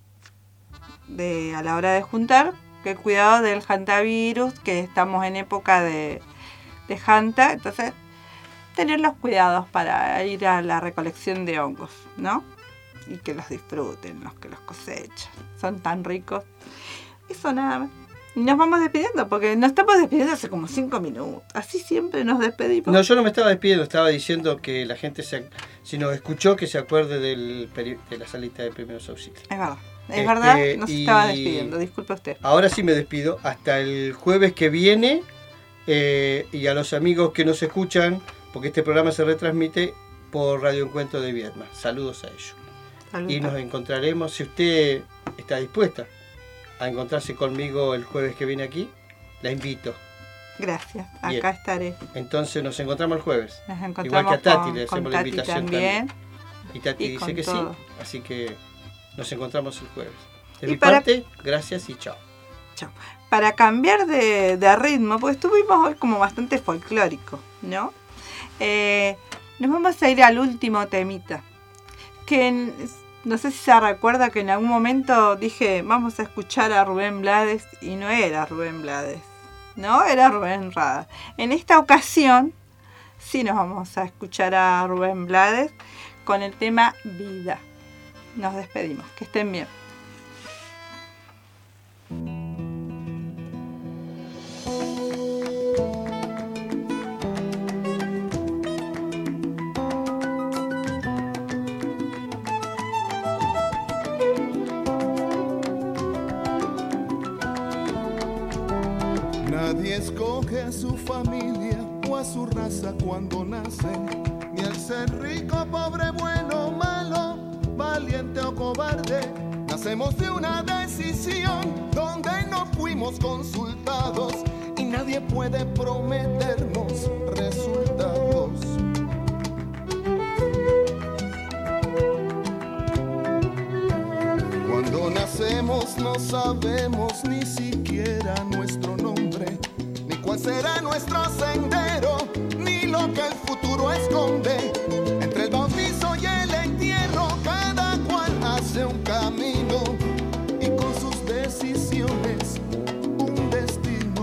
de a la hora de juntar, que cuidado del hantavirus, que estamos en época de, de hanta, entonces tener los cuidados para ir a la recolección de hongos, ¿no? Y que los disfruten, los que los cosechan, son tan ricos. Eso nada más. Y nos vamos despidiendo, porque nos estamos despidiendo hace como cinco minutos. Así siempre nos despedimos. No, yo no me estaba despidiendo, estaba diciendo que la gente, se, si nos escuchó, que se acuerde del peri- de la salita de primeros auxilios. Es verdad. Es Este, verdad, nos y estaba despidiendo, disculpe usted. Ahora sí me despido, hasta el jueves que viene, eh, y a los amigos que nos escuchan, porque este programa se retransmite por Radio Encuentro de Viedma. Saludos a ellos. Saludos. Y nos encontraremos, si usted está dispuesta a encontrarse conmigo el jueves que viene aquí, la invito. Gracias, acá Bien. estaré. Entonces nos encontramos el jueves. Nos encontramos Igual que a Tati con, le con hacemos la Tati invitación también. también. Y Tati Y dice con que todo. sí, así que nos encontramos el jueves. De Y mi para- parte, gracias y chao. Chao. Para cambiar de, de ritmo, porque estuvimos hoy como bastante folclórico, ¿no? Eh, nos vamos a ir al último temita. Que en- no sé si se recuerda que en algún momento dije, vamos a escuchar a Rubén Blades, y no era Rubén Blades, ¿no? Era Rubén Rada. En esta ocasión, sí nos vamos a escuchar a Rubén Blades con el tema Vida. Nos despedimos, que estén bien. Nadie escoge a su familia o a su raza cuando nace, ni al ser rico, pobre, bueno, malo, valiente o cobarde. Nacemos de una decisión donde no fuimos consultados y nadie puede prometernos resultados. Cuando nacemos no sabemos ni siquiera nuestro nombre, ni cuál será nuestro sendero, ni lo que el futuro esconde. Entre el bautizo y el entierro, cada cual hace un camino y con sus decisiones un destino.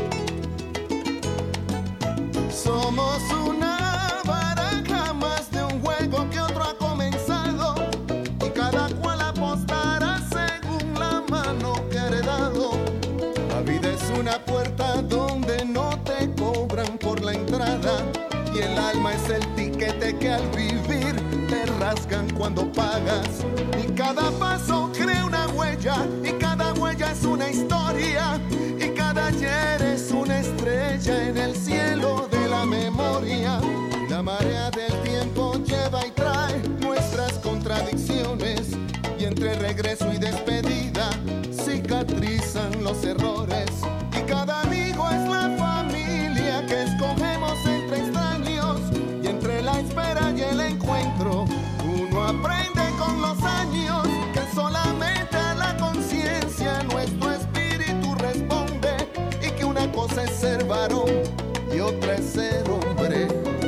Somos una baraja más de un juego que otro ha comenzado y cada cual apostará según la mano que ha heredado. La vida es una puerta donde no te cobran por la entrada y el alma es el tiquete que al vivir te rasgan cuando pagas. Y cada paso crea una huella y cada huella es una historia y cada ayer es una estrella en el cielo de la memoria. Y la marea del tiempo lleva y trae nuestras contradicciones. Y entre regreso y despedida cicatrizan los errores. Y cada amigo es la familia que escogemos entre extraños. Y entre la espera y el encuentro uno aprende con los años que solamente a la conciencia nuestro espíritu responde. Y que una cosa es ser varón y otra es ser hombre.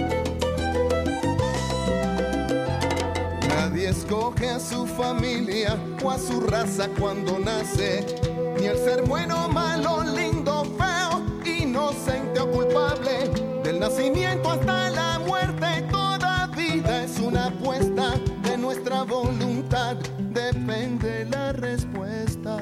Nadie escoge a su familia o a su raza cuando nace, ni el ser bueno, malo, lindo, feo, inocente o culpable. Del nacimiento hasta la muerte, toda vida es una apuesta. De nuestra voluntad depende la respuesta.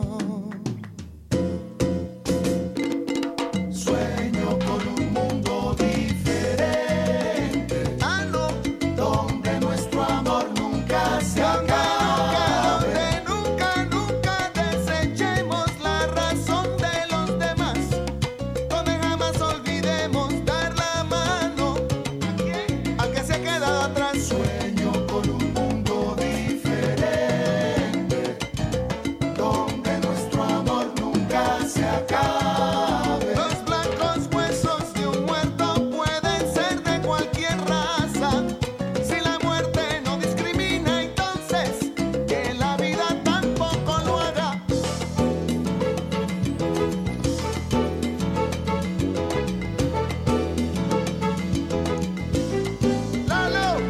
Sueño con un mundo diferente, algo donde nuestro amor nunca se acabe. Donde nunca, nunca desechemos la razón de los demás. Donde jamás olvidemos dar la mano al que se queda atrás. Sueño con un mundo diferente, donde nuestro amor nunca se acabe. Los blancos huesos de un muerto pueden ser de cualquier raza. Si la muerte no discrimina, entonces que la vida tampoco lo haga. Lalo.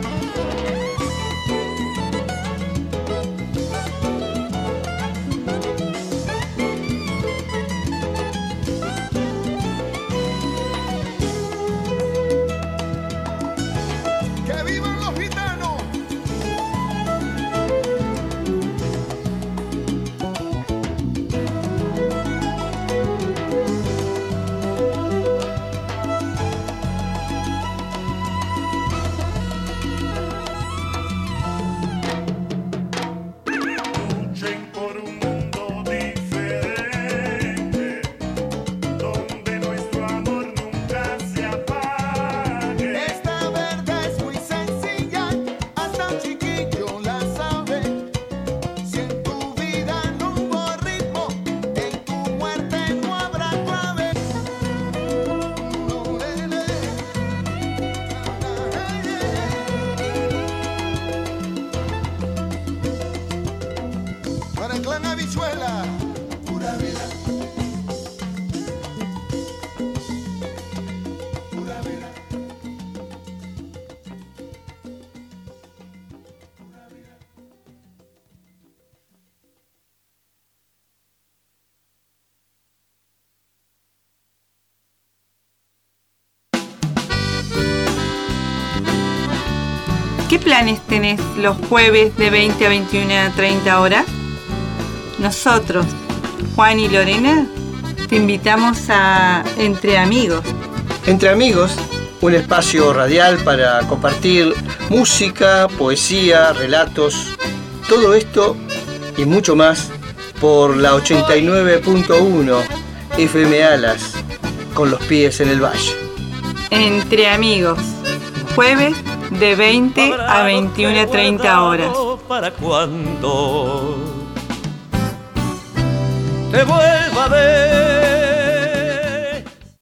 ¡Que vivan los gitanos! Luchen por un mundo diferente, donde nuestro amor nunca se apague. Esta verdad es muy sencilla, hasta un chiquillo la sabe. Si en tu vida no hubo ritmo, en tu muerte no habrá clave. Para el clan Habichuela, pura vida. Pura vida. ¿Qué planes tenés los jueves de veinte a veintiuno a treinta horas? Nosotros, Juan y Lorena, te invitamos a Entre Amigos. Entre Amigos, un espacio radial para compartir música, poesía, relatos, todo esto y mucho más por la ochenta y nueve punto uno F M Alas, con los pies en el valle. Entre Amigos, jueves de veinte a veintiuno a treinta horas. ¿Para cuando te vuelva a ver?